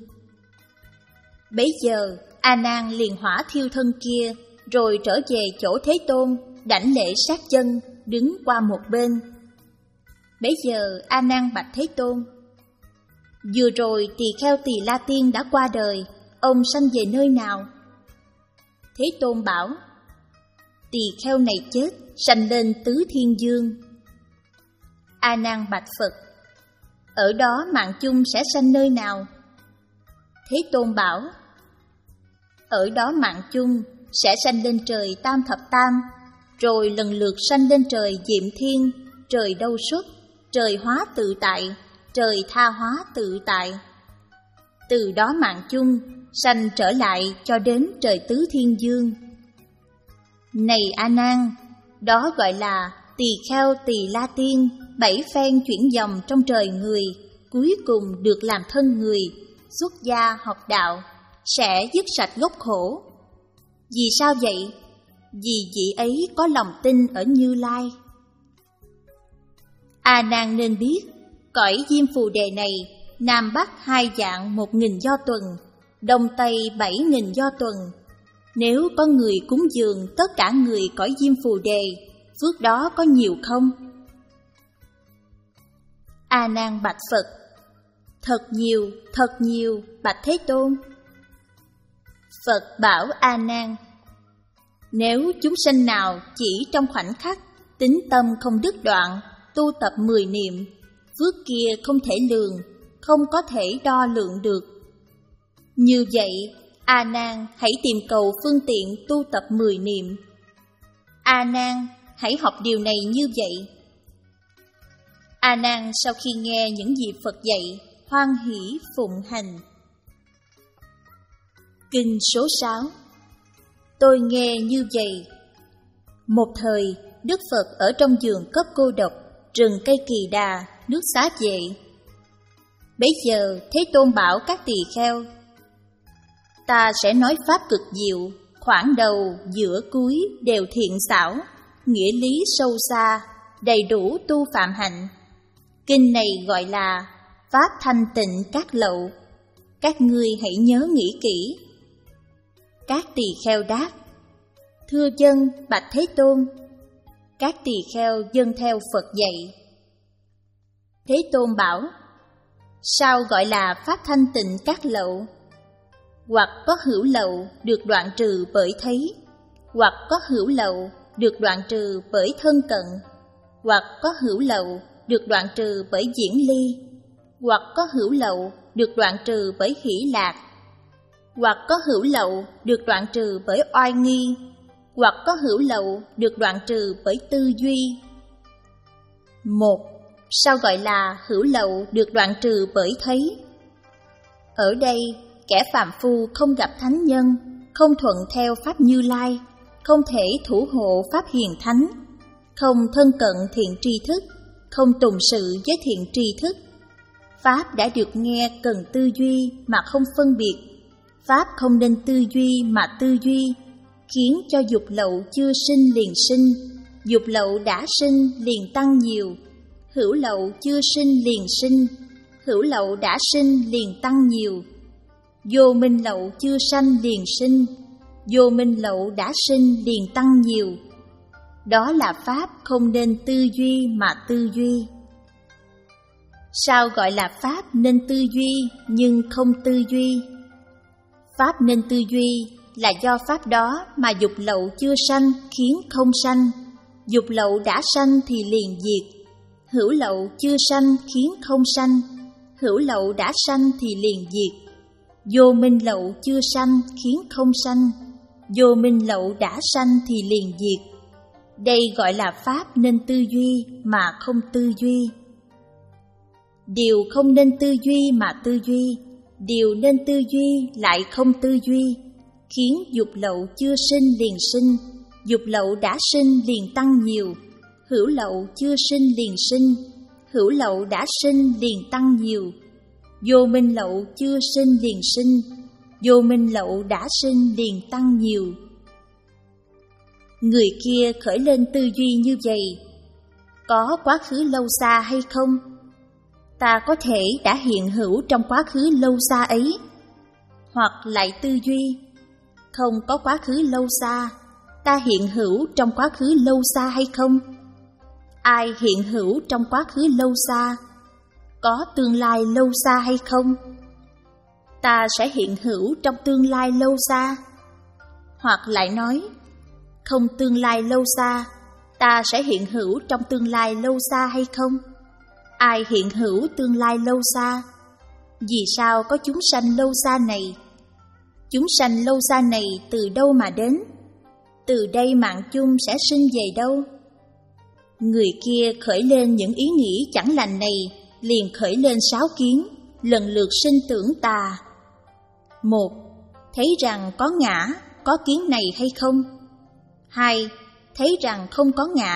Bấy giờ, A Nan liền hỏa thiêu thân kia, rồi trở về chỗ Thế Tôn, đảnh lễ sát chân, đứng qua một bên. Bấy giờ A Nan bạch Thế Tôn: vừa rồi tỳ kheo Tỳ La Tiên đã qua đời, ông sanh về nơi nào? Thế Tôn bảo: tỳ kheo này chết, sanh lên tứ thiên dương. A Nan bạch Phật: ở đó mạng chung sẽ sanh nơi nào? Thế Tôn bảo: ở đó mạng chung sẽ sanh lên trời Tam Thập Tam, rồi lần lượt sanh lên trời Diệm Thiên, trời Đâu Xuất, trời Hóa Tự Tại, trời Tha Hóa Tự Tại. Từ đó mạng chung sanh trở lại cho đến trời Tứ Thiên Dương. Này A Nan, đó gọi là tỳ kheo Tỳ La Tiên bảy phen chuyển dòng trong trời người, cuối cùng được làm thân người, xuất gia học đạo, sẽ dứt sạch gốc khổ. Vì sao vậy? Vì vị ấy có lòng tin ở Như Lai. A Nan nên biết, cõi Diêm Phù Đề này, Nam Bắc hai dạng một nghìn do tuần, Đông Tây bảy nghìn do tuần. Nếu có người cúng dường tất cả người cõi Diêm Phù Đề, phước đó có nhiều không? A Nan bạch Phật: Thật nhiều, thật nhiều, bạch Thế Tôn. Phật bảo A Nan: Nếu chúng sanh nào chỉ trong khoảnh khắc, tín tâm không đứt đoạn, tu tập mười niệm, phước kia không thể lường, không có thể đo lượng được. Như vậy, A Nan hãy tìm cầu phương tiện tu tập mười niệm. A Nan hãy học điều này như vậy. A Nan sau khi nghe những gì Phật dạy, hoan hỷ phụng hành. Kinh số sáu. Tôi nghe như vậy. Một thời, Đức Phật ở trong vườn cấp cô độc, rừng cây kỳ đà, nước Xá Vệ. Bấy giờ Thế Tôn bảo các tỳ kheo: Ta sẽ nói pháp cực diệu, khoảng đầu, giữa, cuối đều thiện xảo, nghĩa lý sâu xa, đầy đủ tu phạm hạnh. Kinh này gọi là Pháp Thanh Tịnh Các Lậu. Các ngươi hãy nhớ nghĩ kỹ. Các tỳ kheo đáp: Thưa dân, bạch Thế Tôn. Các tỳ kheo dâng theo Phật dạy. Thế Tôn bảo: Sao gọi là Pháp Thanh Tịnh Các Lậu? Hoặc có hữu lậu được đoạn trừ bởi thấy, hoặc có hữu lậu được đoạn trừ bởi thân cận, hoặc có hữu lậu được đoạn trừ bởi diễn ly, hoặc có hữu lậu được đoạn trừ bởi hỷ lạc, hoặc có hữu lậu được đoạn trừ bởi oai nghi, hoặc có hữu lậu được đoạn trừ bởi tư duy. Một. Sao gọi là hữu lậu được đoạn trừ bởi thấy? Ở đây, kẻ phàm phu không gặp thánh nhân, không thuận theo pháp Như Lai, không thể thủ hộ pháp hiền thánh, không thân cận thiện tri thức, không tùng sự với thiện tri thức. Pháp đã được nghe cần tư duy mà không phân biệt. Pháp không nên tư duy mà tư duy, khiến cho dục lậu chưa sinh liền sinh, dục lậu đã sinh liền tăng nhiều, hữu lậu chưa sinh liền sinh, hữu lậu đã sinh liền tăng nhiều, vô minh lậu chưa sanh liền sinh, vô minh lậu đã sinh liền tăng nhiều. Đó là pháp không nên tư duy mà tư duy. Sao gọi là pháp nên tư duy nhưng không tư duy? Pháp nên tư duy là do pháp đó mà dục lậu chưa sanh khiến không sanh, dục lậu đã sanh thì liền diệt. Hữu lậu chưa sanh khiến không sanh, hữu lậu đã sanh thì liền diệt. Vô minh lậu chưa sanh khiến không sanh, vô minh lậu đã sanh thì liền diệt. Đây gọi là pháp nên tư duy mà không tư duy. Điều không nên tư duy mà tư duy, điều nên tư duy lại không tư duy, khiến dục lậu chưa sinh liền sinh, dục lậu đã sinh liền tăng nhiều, hữu lậu chưa sinh liền sinh, hữu lậu đã sinh liền tăng nhiều, vô minh lậu chưa sinh liền sinh, vô minh lậu đã sinh liền tăng nhiều. Người kia khởi lên tư duy như vậy, có quá khứ lâu xa hay không? Ta có thể đã hiện hữu trong quá khứ lâu xa ấy. Hoặc lại tư duy, không có quá khứ lâu xa, ta hiện hữu trong quá khứ lâu xa hay không? Ai hiện hữu trong quá khứ lâu xa? Có tương lai lâu xa hay không? Ta sẽ hiện hữu trong tương lai lâu xa. Hoặc lại nói, không tương lai lâu xa, ta sẽ hiện hữu trong tương lai lâu xa hay không? Ai hiện hữu tương lai lâu xa? Vì sao có chúng sanh lâu xa này? Chúng sanh lâu xa này từ đâu mà đến? Từ đây mạng chung sẽ sinh về đâu? Người kia khởi lên những ý nghĩ chẳng lành này, liền khởi lên sáu kiến, lần lượt sinh tưởng tà. Một, thấy rằng có ngã, có kiến này hay không? Hai, thấy rằng không có ngã,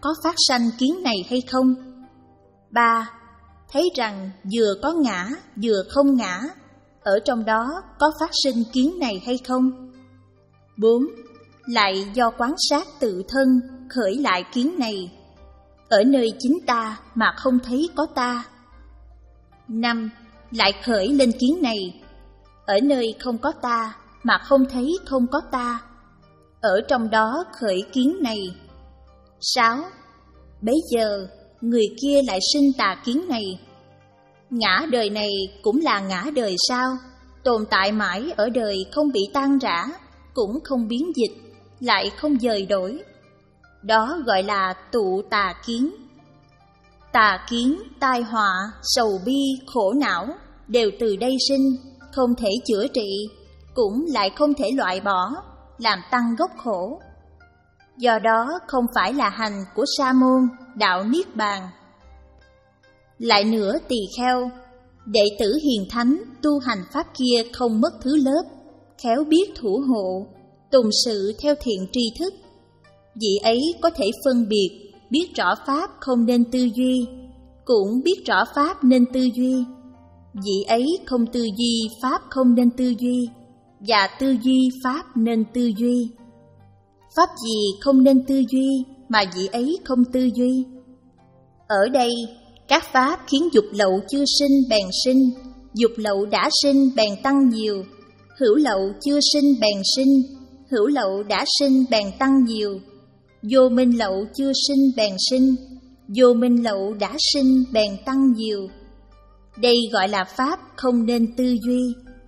có phát sanh kiến này hay không? ba. Thấy rằng vừa có ngã, vừa không ngã, ở trong đó có phát sinh kiến này hay không? bốn. Lại do quan sát tự thân khởi lại kiến này, ở nơi chính ta mà không thấy có ta. năm. Lại khởi lên kiến này, ở nơi không có ta mà không thấy không có ta, ở trong đó khởi kiến này. sáu. Bấy giờ người kia lại sinh tà kiến này. Ngã đời này cũng là ngã đời sao? Tồn tại mãi ở đời không bị tan rã, cũng không biến dịch, lại không dời đổi. Đó gọi là tụ tà kiến. Tà kiến, tai họa, sầu bi, khổ não đều từ đây sinh, không thể chữa trị, cũng lại không thể loại bỏ, làm tăng gốc khổ. Do đó không phải là hành của sa môn, đạo niết bàn. Lại nữa tỳ kheo, đệ tử hiền thánh tu hành pháp kia không mất thứ lớp, khéo biết thủ hộ, tùng sự theo thiện tri thức. Vị ấy có thể phân biệt, biết rõ pháp không nên tư duy, cũng biết rõ pháp nên tư duy. Vị ấy không tư duy pháp không nên tư duy, và tư duy pháp nên tư duy. Pháp gì không nên tư duy mà vị ấy không tư duy? Ở đây, các pháp khiến dục lậu chưa sinh bèn sinh, dục lậu đã sinh bèn tăng nhiều, hữu lậu chưa sinh bèn sinh, hữu lậu đã sinh bèn tăng nhiều, vô minh lậu chưa sinh bèn sinh, vô minh lậu đã sinh bèn tăng nhiều. Đây gọi là pháp không nên tư duy.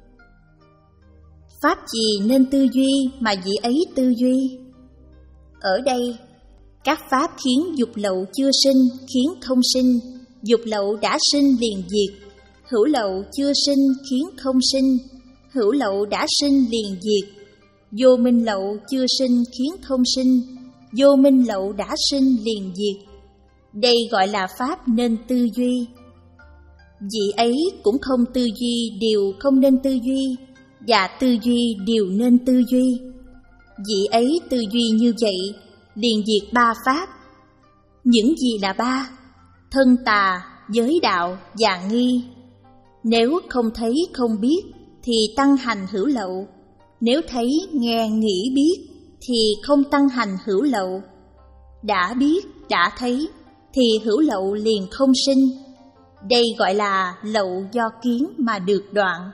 Pháp gì nên tư duy mà vị ấy tư duy? Ở đây, các pháp khiến dục lậu chưa sinh khiến không sinh, dục lậu đã sinh liền diệt, hữu lậu chưa sinh khiến không sinh, hữu lậu đã sinh liền diệt, vô minh lậu chưa sinh khiến không sinh, vô minh lậu đã sinh liền diệt. Đây gọi là pháp nên tư duy. Vị ấy cũng không tư duy điều không nên tư duy, và tư duy điều nên tư duy. Vị ấy tư duy như vậy, liền diệt ba pháp. Những gì là ba? Thân tà, giới đạo và nghi. Nếu không thấy không biết thì tăng hành hữu lậu, nếu thấy nghe nghĩ biết thì không tăng hành hữu lậu. Đã biết, đã thấy thì hữu lậu liền không sinh. Đây gọi là lậu do kiến mà được đoạn.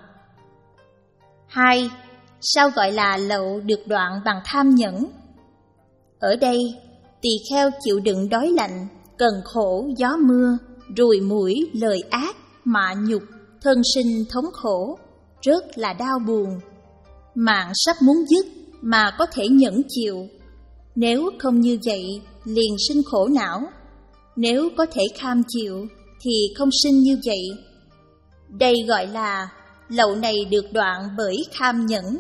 Hai. Sao gọi là lậu được đoạn bằng tham nhẫn? Ở đây, tỳ kheo chịu đựng đói lạnh, cần khổ gió mưa, ruồi muỗi lời ác, mạ nhục, thân sinh thống khổ, rất là đau buồn. Mạng sắp muốn dứt mà có thể nhẫn chịu. Nếu không như vậy, liền sinh khổ não. Nếu có thể kham chịu, thì không sinh như vậy. Đây gọi là lậu này được đoạn bởi kham nhẫn.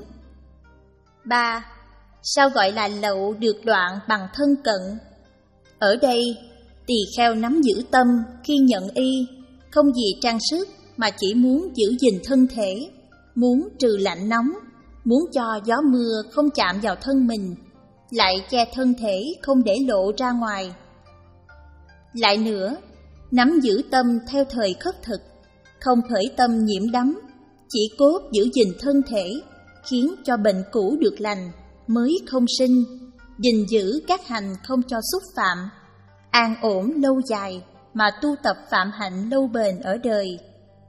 Ba. Sao gọi là lậu được đoạn bằng thân cận? Ở đây, tỳ kheo nắm giữ tâm khi nhận y, không gì trang sức mà chỉ muốn giữ gìn thân thể, muốn trừ lạnh nóng, muốn cho gió mưa không chạm vào thân mình, lại che thân thể không để lộ ra ngoài. Lại nữa, nắm giữ tâm theo thời khất thực, không khởi tâm nhiễm đắm, chỉ cốt giữ gìn thân thể, khiến cho bệnh cũ được lành, mới không sinh, gìn giữ các hành không cho xúc phạm, an ổn lâu dài mà tu tập phạm hạnh lâu bền ở đời.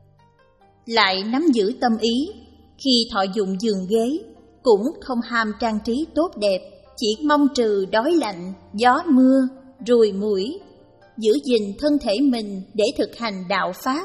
Lại nắm giữ tâm ý, khi thọ dụng giường ghế, cũng không ham trang trí tốt đẹp, chỉ mong trừ đói lạnh, gió mưa, ruồi muỗi, giữ gìn thân thể mình để thực hành đạo pháp.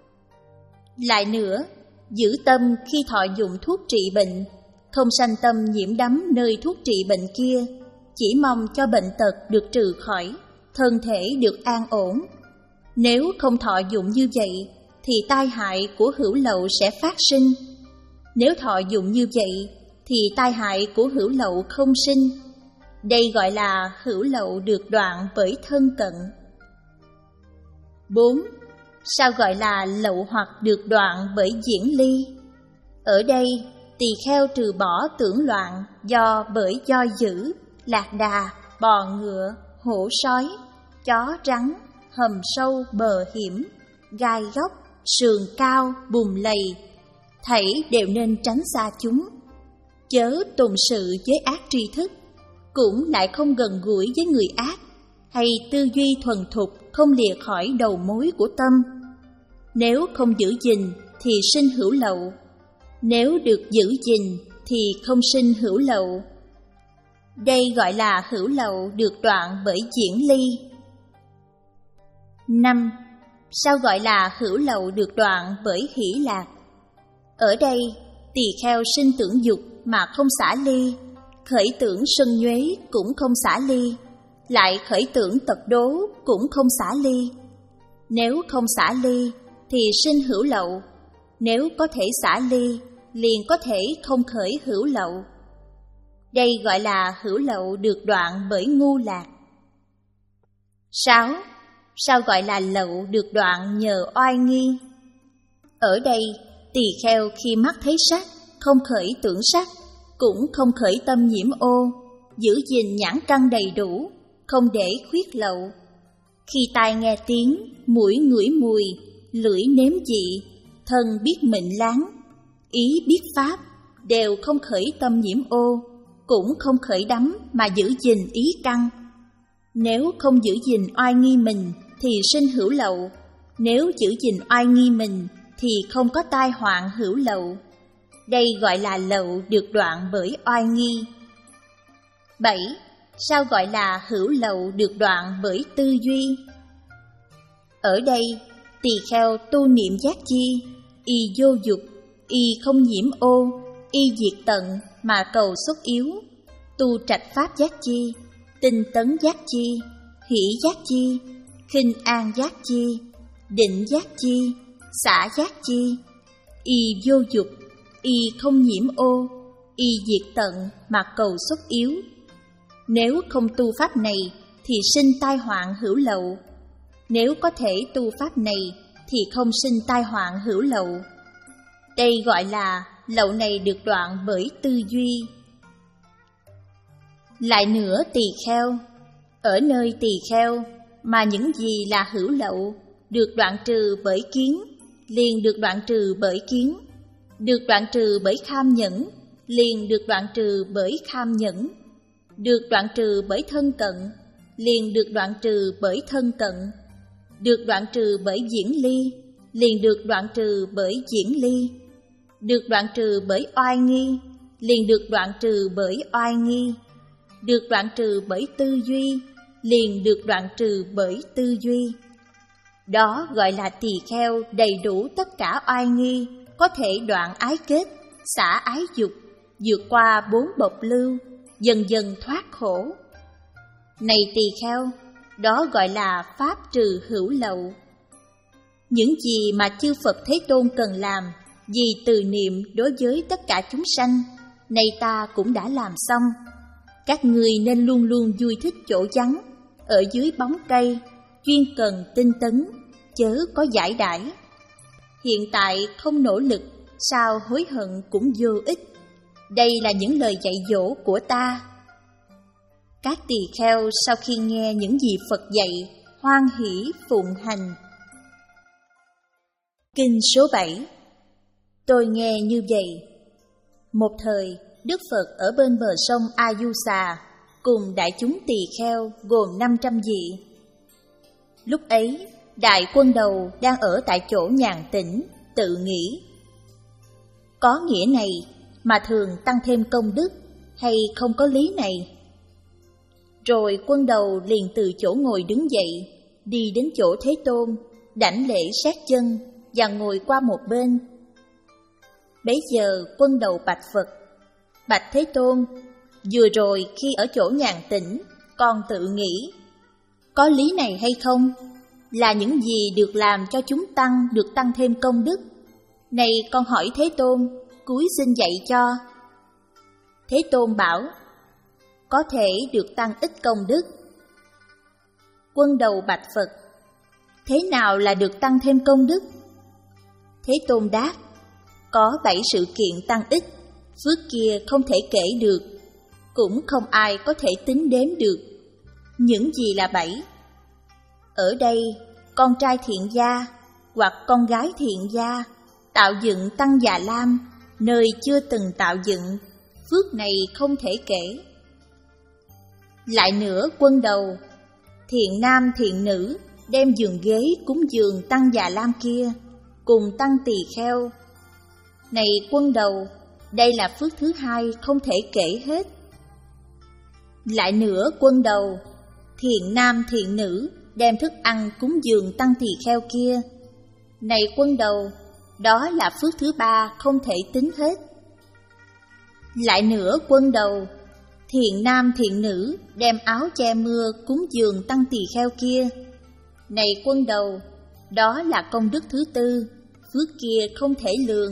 Lại nữa, giữ tâm khi thọ dụng thuốc trị bệnh, không sanh tâm nhiễm đắm nơi thuốc trị bệnh kia, chỉ mong cho bệnh tật được trừ khỏi, thân thể được an ổn. Nếu không thọ dụng như vậy, thì tai hại của hữu lậu sẽ phát sinh. Nếu thọ dụng như vậy, thì tai hại của hữu lậu không sinh. Đây gọi là hữu lậu được đoạn bởi thân cận. Bốn. Sao gọi là lậu hoặc được đoạn bởi diễn ly? Ở đây, tỳ kheo trừ bỏ tưởng loạn do bởi do dữ, lạc đà, bò ngựa, hổ sói, chó rắn, hầm sâu bờ hiểm, gai góc, sườn cao, bùn lầy, thảy đều nên tránh xa chúng. Chớ tùng sự với ác tri thức, cũng lại không gần gũi với người ác, hay tư duy thuần thục không lìa khỏi đầu mối của tâm. Nếu không giữ gìn thì sinh hữu lậu, nếu được giữ gìn thì không sinh hữu lậu. Đây gọi là hữu lậu được đoạn bởi diễn ly. năm. Sao gọi là hữu lậu được đoạn bởi hỷ lạc? Ở đây, tỳ kheo sinh tưởng dục mà không xả ly, khởi tưởng sân nhuế cũng không xả ly, lại khởi tưởng tật đố cũng không xả ly. Nếu không xả ly thì sinh hữu lậu, nếu có thể xả ly liền có thể không khởi hữu lậu. Đây gọi là hữu lậu được đoạn bởi ngu lạc. sáu. Sao gọi là lậu được đoạn nhờ oai nghi? Ở đây, tỳ kheo khi mắt thấy sắc, không khởi tưởng sắc, cũng không khởi tâm nhiễm ô, giữ gìn nhãn căn đầy đủ, không để khuyết lậu. Khi tai nghe tiếng, mũi ngửi mùi, lưỡi nếm vị, thân biết mệnh láng, ý biết pháp, đều không khởi tâm nhiễm ô, cũng không khởi đắm mà giữ gìn ý căn. Nếu không giữ gìn oai nghi mình thì sinh hữu lậu, nếu giữ gìn oai nghi mình thì không có tai hoạn hữu lậu. Đây gọi là lậu được đoạn bởi oai nghi. bảy. Sao gọi là hữu lậu được đoạn bởi tư duy? Ở đây, tỳ kheo tu niệm giác chi, y vô dục, y không nhiễm ô, y diệt tận mà cầu xuất yếu, tu trạch pháp giác chi, tinh tấn giác chi, hỷ giác chi, khinh an giác chi, định giác chi, xả giác chi, y vô dục, y không nhiễm ô, y diệt tận mà cầu xuất yếu. Nếu không tu pháp này thì sinh tai hoạn hữu lậu, nếu có thể tu pháp này thì không sinh tai hoạn hữu lậu. Đây gọi là lậu này được đoạn bởi tư duy. Lại nữa tỳ kheo, ở nơi tỳ kheo mà những gì là hữu lậu được đoạn trừ bởi kiến, liền được đoạn trừ bởi kiến, được đoạn trừ bởi kham nhẫn, liền được đoạn trừ bởi kham nhẫn, được đoạn trừ bởi thân cận, liền được đoạn trừ bởi thân cận, được đoạn trừ bởi diễn ly, liền được đoạn trừ bởi diễn ly, được đoạn trừ bởi oai nghi, liền được đoạn trừ bởi oai nghi, được đoạn trừ bởi tư duy, liền được đoạn trừ bởi tư duy. Đó gọi là tỳ kheo đầy đủ tất cả oai nghi, có thể đoạn ái kết, xả ái dục, vượt qua bốn bộc lưu, dần dần thoát khổ. Này tỳ kheo, đó gọi là pháp trừ hữu lậu. Những gì mà chư Phật Thế Tôn cần làm vì từ niệm đối với tất cả chúng sanh, nay ta cũng đã làm xong. Các ngươi nên luôn luôn vui thích chỗ vắng, ở dưới bóng cây, chuyên cần tinh tấn, chớ có giải đãi. Hiện tại không nỗ lực, sao hối hận cũng vô ích. Đây là những lời dạy dỗ của ta. Các tỳ kheo sau khi nghe những gì Phật dạy, hoan hỷ phụng hành. Kinh số bảy. Tôi nghe như vậy. Một thời, Đức Phật ở bên bờ sông A Du Xà cùng đại chúng tỳ kheo gồm năm trăm vị. Lúc ấy, đại quân đầu đang ở tại chỗ nhàn tĩnh, tự nghĩ. Có nghĩa này mà thường tăng thêm công đức, hay không có lý này? Rồi quân đầu liền từ chỗ ngồi đứng dậy, đi đến chỗ Thế Tôn, đảnh lễ sát chân và ngồi qua một bên. Bấy giờ quân đầu bạch Phật: Bạch Thế Tôn, vừa rồi khi ở chỗ nhàn tĩnh, con tự nghĩ, có lý này hay không? Là những gì được làm cho chúng tăng được tăng thêm công đức? Này con hỏi Thế Tôn, cúi xin dạy cho. Thế Tôn bảo: có thể được tăng ít công đức. Quân đầu bạch Phật: thế nào là được tăng thêm công đức? Thế Tôn đáp: có bảy sự kiện tăng ít, phước kia không thể kể được, cũng không ai có thể tính đếm được. Những gì là bảy? Ở đây, con trai thiện gia hoặc con gái thiện gia tạo dựng Tăng Già Lam nơi chưa từng tạo dựng, phước này không thể kể. Lại nữa quân đầu, thiện nam thiện nữ đem giường ghế cúng dường Tăng Già Lam kia cùng Tăng Tỳ Kheo. Này quân đầu, đây là phước thứ hai không thể kể hết. Lại nữa quân đầu, thiện nam thiện nữ đem thức ăn cúng dường Tăng Tỳ Kheo kia. Này quân đầu, đó là phước thứ ba không thể tính hết. Lại nữa quân đầu, thiện nam thiện nữ đem áo che mưa cúng dường Tăng Tỳ Kheo kia. Này quân đầu, đó là công đức thứ tư, phước kia không thể lường.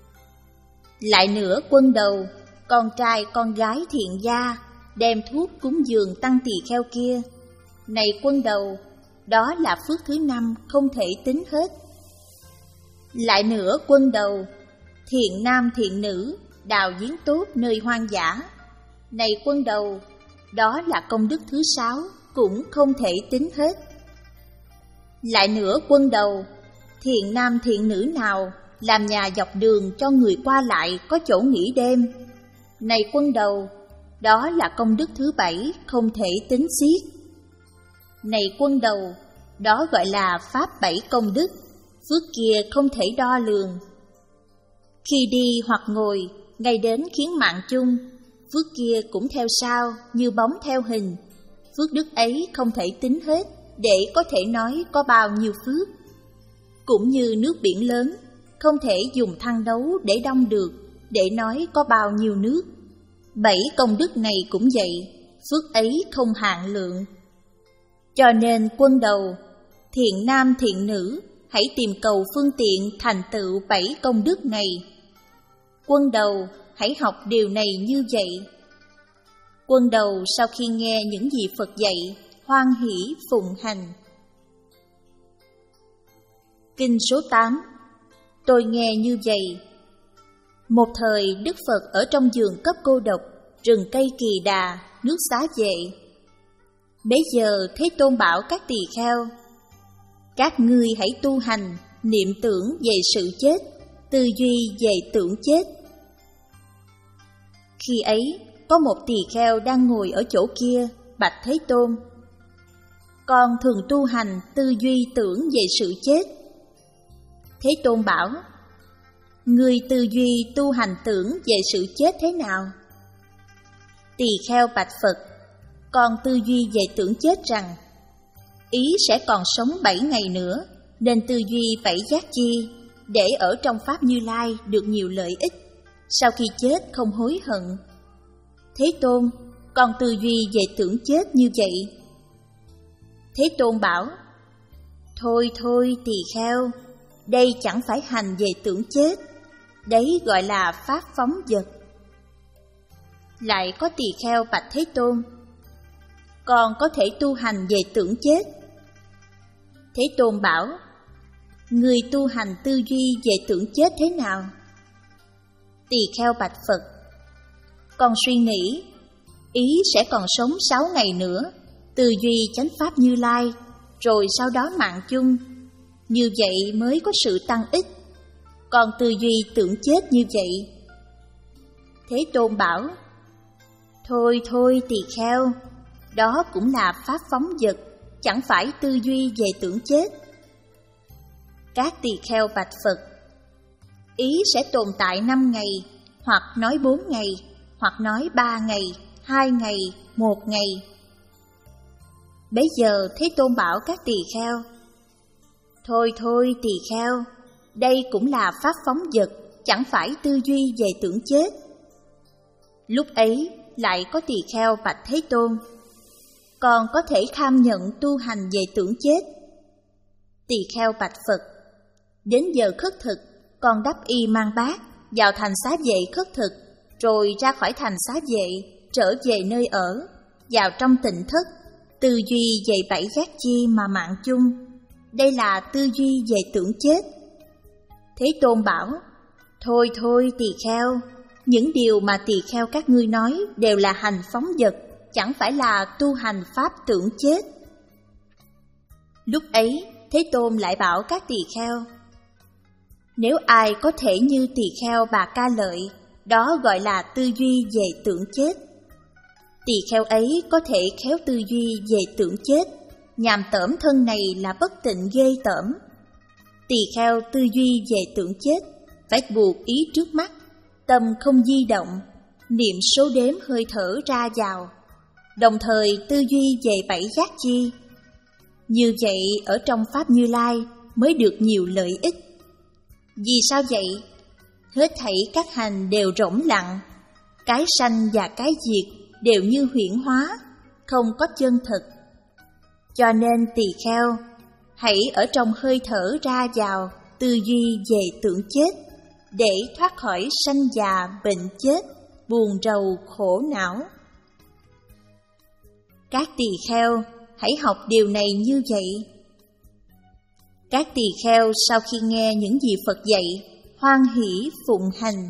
Lại nữa quân đầu, con trai con gái thiện gia đem thuốc cúng dường Tăng Tỳ Kheo kia. Này quân đầu, đó là phước thứ năm không thể tính hết. Lại nữa quân đầu, thiện nam thiện nữ đào giếng tốt nơi hoang dã. Này quân đầu, đó là công đức thứ sáu cũng không thể tính hết. Lại nữa quân đầu, thiện nam thiện nữ nào làm nhà dọc đường cho người qua lại có chỗ nghỉ đêm. Này quân đầu, đó là công đức thứ bảy không thể tính xiết. Này quân đầu, đó gọi là pháp bảy công đức, phước kia không thể đo lường. Khi đi hoặc ngồi, ngay đến khiến mạng chung, phước kia cũng theo sao như bóng theo hình. Phước đức ấy không thể tính hết để có thể nói có bao nhiêu phước. Cũng như nước biển lớn, không thể dùng thang đấu để đong được, để nói có bao nhiêu nước. Bảy công đức này cũng vậy, phước ấy không hạn lượng. Cho nên quân đầu, thiện nam thiện nữ hãy tìm cầu phương tiện thành tựu bảy công đức này. Quân đầu, hãy học điều này như vậy. Quân đầu sau khi nghe những gì Phật dạy, hoan hỷ phụng hành. Kinh số tám. Tôi nghe như vậy. Một thời Đức Phật ở trong vườn cấp cô độc, rừng cây Kỳ Đà, nước Xá Vệ. Bấy giờ Thế Tôn bảo các tỳ kheo: các ngươi hãy tu hành, niệm tưởng về sự chết, tư duy về tưởng chết. Khi ấy, có một tỳ kheo đang ngồi ở chỗ kia, bạch Thế Tôn: con thường tu hành tư duy tưởng về sự chết. Thế Tôn bảo: ngươi tư duy tu hành tưởng về sự chết thế nào? Tỳ kheo bạch Phật: con tư duy về tưởng chết rằng ý sẽ còn sống bảy ngày nữa, nên tư duy bảy giác chi, để ở trong Pháp Như Lai được nhiều lợi ích, sau khi chết không hối hận. Thế Tôn, con tư duy về tưởng chết như vậy. Thế Tôn bảo: thôi thôi tỳ kheo, đây chẳng phải hành về tưởng chết, đấy gọi là pháp phóng dật. Lại có tỳ kheo bạch Thế Tôn: con có thể tu hành về tưởng chết. Thế Tôn bảo: người tu hành tư duy về tưởng chết thế nào? Tỳ kheo bạch Phật: con suy nghĩ ý sẽ còn sống sáu ngày nữa, tư duy chánh pháp Như Lai, rồi sau đó mạng chung. Như vậy mới có sự tăng ích. Con tư duy tưởng chết như vậy. Thế Tôn bảo: thôi thôi tỳ kheo, đó cũng là pháp phóng dật, chẳng phải tư duy về tưởng chết. Các tỳ kheo bạch Phật: ý sẽ tồn tại năm ngày, hoặc nói bốn ngày, hoặc nói ba ngày, hai ngày, một ngày. Bấy giờ Thế Tôn bảo các tỳ kheo: thôi thôi tỳ kheo, đây cũng là pháp phóng dật, chẳng phải tư duy về tưởng chết. Lúc ấy lại có tỳ kheo bạch Thế Tôn: con có thể kham nhận tu hành về tưởng chết. Tỳ kheo bạch Phật: đến giờ khất thực, con đắp y mang bát, vào thành xá vệ khất thực, rồi ra khỏi thành xá vệ, trở về nơi ở, vào trong tịnh thất, tư duy về bảy giác chi mà mạng chung. Đây là tư duy về tưởng chết. Thế Tôn bảo: thôi thôi tỳ kheo, những điều mà tỳ kheo các ngươi nói đều là hành phóng dật, chẳng phải là tu hành pháp tưởng chết. Lúc ấy, Thế Tôn lại bảo các tỳ kheo: nếu ai có thể như tỳ kheo Bà Ca Lợi, đó gọi là tư duy về tưởng chết. Tỳ kheo ấy có thể khéo tư duy về tưởng chết, nhàm tởm thân này là bất tịnh ghê tởm. Tỳ kheo tư duy về tưởng chết, phải buộc ý trước mắt, tâm không di động, niệm số đếm hơi thở ra vào, đồng thời tư duy về bảy giác chi. Như vậy ở trong Pháp Như Lai mới được nhiều lợi ích. Vì sao vậy? Hết thảy các hành đều rỗng lặng, cái sanh và cái diệt đều như huyễn hóa, không có chân thực. Cho nên tỳ kheo, hãy ở trong hơi thở ra vào, tư duy về tưởng chết, để thoát khỏi sanh già, bệnh chết, buồn rầu, khổ não. Các tỳ kheo, hãy học điều này như vậy. Các tỳ kheo sau khi nghe những gì Phật dạy, hoan hỷ phụng hành.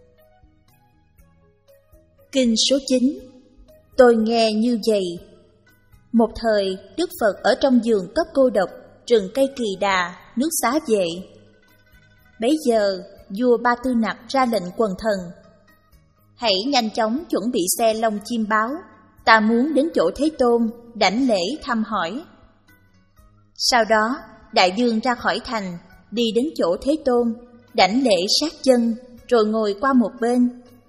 Kinh số chín. Tôi nghe như vậy. Một thời, Đức Phật ở trong vườn cấp cô độc, rừng cây Kỳ Đà, nước Xá Vệ. Bấy giờ, vua Ba Tư Nặc ra lệnh quần thần: hãy nhanh chóng chuẩn bị xe lông chim báo, ta muốn đến chỗ Thế Tôn, đảnh lễ thăm hỏi. Sau đó, Đại vương ra khỏi thành, đi đến chỗ Thế Tôn, đảnh lễ sát chân, rồi ngồi qua một bên.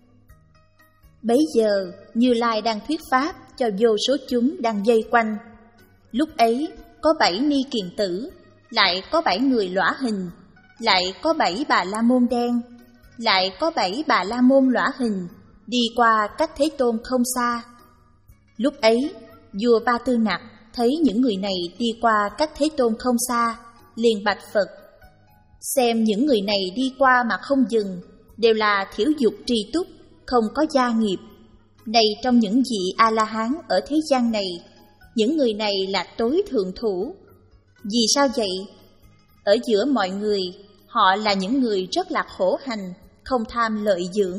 Bấy giờ, Như Lai đang thuyết pháp cho vô số chúng đang vây quanh. Lúc ấy, có bảy ni kiền tử, lại có bảy người lõa hình, lại có bảy bà la môn đen, lại có bảy bà la môn lõa hình, đi qua cách Thế Tôn không xa. Lúc ấy, vua Ba Tư Nặc thấy những người này đi qua cách Thế Tôn không xa, liền bạch Phật: xem những người này đi qua mà không dừng, đều là thiểu dục trì túc, không có gia nghiệp. Này trong những vị A-la-hán ở thế gian này, những người này là tối thượng thủ. Vì sao vậy? Ở giữa mọi người, họ là những người rất là khổ hành, không tham lợi dưỡng.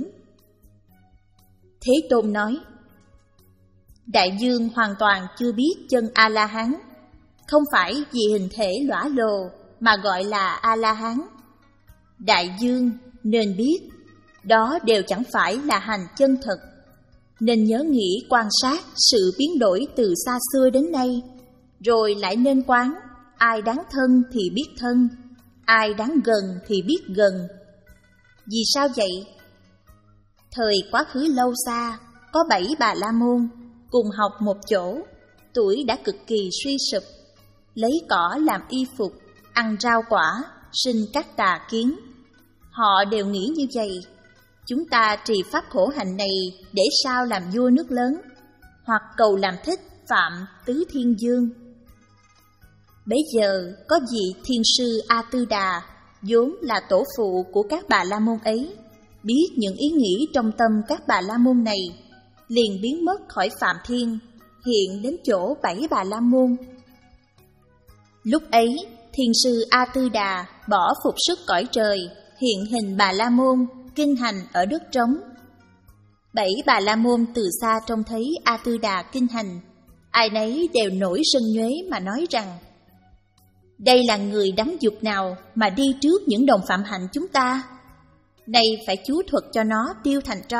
Thế Tôn nói: Đại vương hoàn toàn chưa biết chân A-la-hán. Không phải vì hình thể lõa lồ mà gọi là A-la-hán. Đại vương nên biết, đó đều chẳng phải là hành chân thật. Nên nhớ nghĩ quan sát sự biến đổi từ xa xưa đến nay, rồi lại nên quán: ai đáng thân thì biết thân, ai đáng gần thì biết gần. Vì sao vậy? Thời quá khứ lâu xa, có bảy bà la môn cùng học một chỗ, tuổi đã cực kỳ suy sụp, lấy cỏ làm y phục, ăn rau quả, sinh các tà kiến. Họ đều nghĩ như vậy: chúng ta trì pháp khổ hạnh này để sao làm vua nước lớn, hoặc cầu làm thích phạm tứ thiên dương. Bấy giờ có vị thiên sư A Tư Đà, vốn là tổ phụ của các bà la môn ấy, biết những ý nghĩ trong tâm các bà la môn này, liền biến mất khỏi phạm thiên, hiện đến chỗ bảy bà la môn. Lúc ấy, thiên sư A Tư Đà bỏ phục sức cõi trời, hiện hình bà la môn, kinh hành ở đất trống. Bảy bà la môn từ xa trông thấy A Tư Đà kinh hành, ai nấy đều nổi sân nhuế mà nói rằng: đây là người đắm dục nào mà đi trước những đồng phạm hạnh chúng ta? Nay phải chú thuật cho nó tiêu thành tro.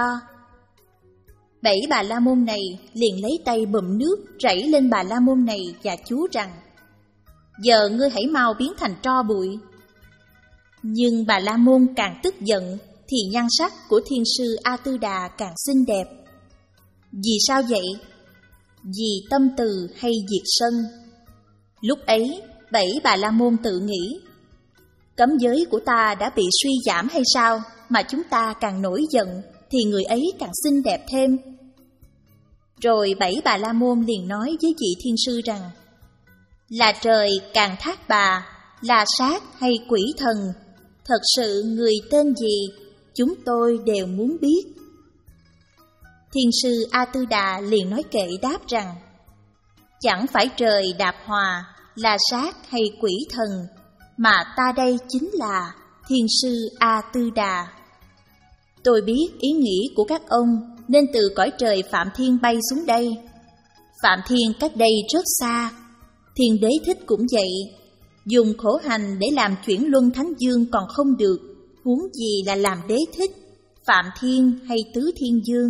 Bảy bà la môn này liền lấy tay bụm nước rảy lên bà la môn này và chú rằng: giờ ngươi hãy mau biến thành tro bụi. Nhưng bà la môn càng tức giận thì nhan sắc của thiên sư A Tư Đà càng xinh đẹp. Vì sao vậy? Vì tâm từ hay diệt sân. Lúc ấy, bảy bà la môn tự nghĩ: cấm giới của ta đã bị suy giảm hay sao mà chúng ta càng nổi giận thì người ấy càng xinh đẹp thêm. Rồi bảy bà la môn liền nói với vị thiên sư rằng: là trời càng thác bà, là sát hay quỷ thần, thật sự người tên gì, chúng tôi đều muốn biết. Thiên sư A Tư Đà liền nói kệ đáp rằng: chẳng phải trời Đạp Hòa, là sát hay quỷ thần, mà ta đây chính là thiên sư A Tư Đà. Tôi biết ý nghĩ của các ông, nên từ cõi trời Phạm Thiên bay xuống đây. Phạm Thiên cách đây rất xa, Thiên đế thích cũng vậy, dùng khổ hành để làm chuyển luân thánh dương còn không được, huống gì là làm đế thích, Phạm Thiên hay Tứ Thiên Dương.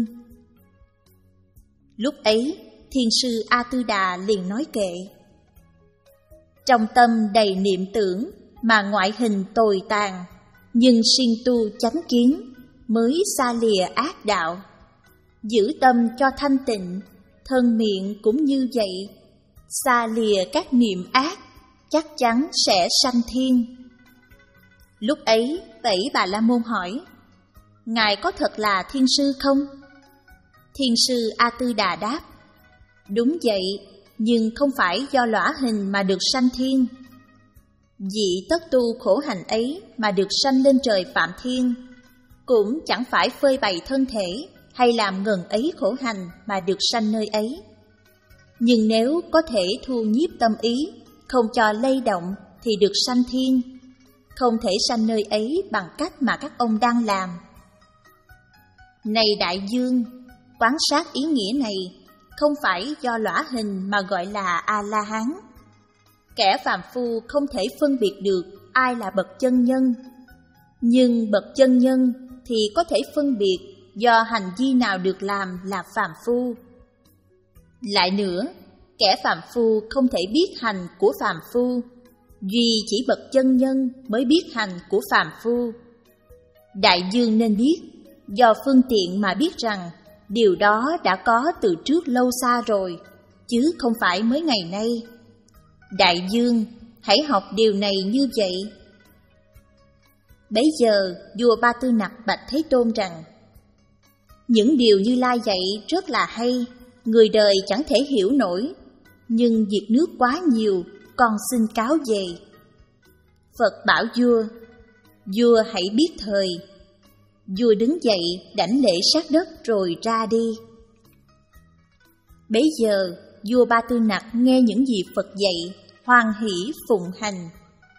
Lúc ấy, Thiên sư A Tư Đà liền nói kệ: trong tâm đầy niệm tưởng mà ngoại hình tồi tàn, nhưng siêng tu chánh kiến mới xa lìa ác đạo. Giữ tâm cho thanh tịnh, thân miệng cũng như vậy, xa lìa các niệm ác, chắc chắn sẽ sanh thiên. Lúc ấy, Tẩy Bà La Môn hỏi: Ngài có thật là thiên sư không? Thiên sư A Tư Đà đáp: đúng vậy, nhưng không phải do lõa hình mà được sanh thiên. Vị tất tu khổ hành ấy mà được sanh lên trời Phạm Thiên, cũng chẳng phải phơi bày thân thể hay làm ngần ấy khổ hành mà được sanh nơi ấy. Nhưng nếu có thể thu nhiếp tâm ý, không cho lay động thì được sanh thiên, không thể sanh nơi ấy bằng cách mà các ông đang làm. Này đại dương, quán sát ý nghĩa này, không phải do lõa hình mà gọi là A-la-hán. Kẻ phàm phu không thể phân biệt được ai là bậc chân nhân, nhưng bậc chân nhân thì có thể phân biệt do hành vi nào được làm là phàm phu. Lại nữa, kẻ phàm phu không thể biết hành của phàm phu, duy chỉ bậc chân nhân mới biết hành của phàm phu. Đại dương nên biết, do phương tiện mà biết rằng điều đó đã có từ trước lâu xa rồi, chứ không phải mới ngày nay. Đại dương, hãy học điều này như vậy. Bấy giờ, vua Ba Tư Nặc bạch Thế Tôn rằng: những điều Như Lai dạy rất là hay, người đời chẳng thể hiểu nổi, nhưng việc nước quá nhiều, con xin cáo về. Phật bảo vua: vua hãy biết thời. Vua đứng dậy đảnh lễ sát đất rồi ra đi. Bấy giờ, vua Ba Tư Nặc nghe những gì Phật dạy, hoan hỷ phụng hành.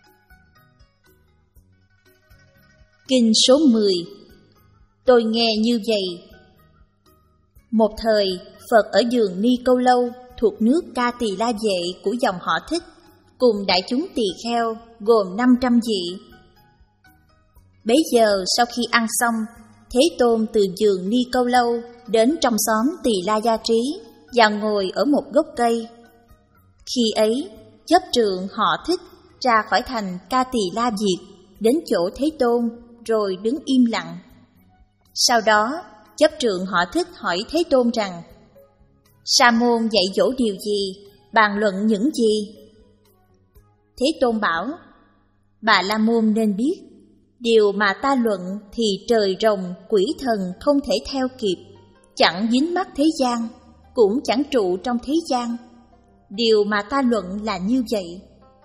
Kinh số mười. Tôi nghe như vậy. Một thời, Phật ở vườn Ni Câu Lâu thuộc nước Ca Tỳ La Vệ của dòng họ Thích, cùng đại chúng tỳ kheo gồm năm trăm vị. Bấy giờ sau khi ăn xong, Thế Tôn từ vườn Ni Câu Lâu đến trong xóm Tỳ La Gia Trí và ngồi ở một gốc cây. Khi ấy, chấp trượng họ Thích ra khỏi thành Ca Tỳ La Việt đến chỗ Thế Tôn rồi đứng im lặng. Sau đó, chấp trượng họ Thích hỏi Thế Tôn rằng: Sa môn dạy dỗ điều gì, bàn luận những gì? Thế Tôn bảo: Bà La Môn nên biết, điều mà ta luận thì trời rồng, quỷ thần không thể theo kịp, chẳng dính mắc thế gian, cũng chẳng trụ trong thế gian. Điều mà ta luận là như vậy.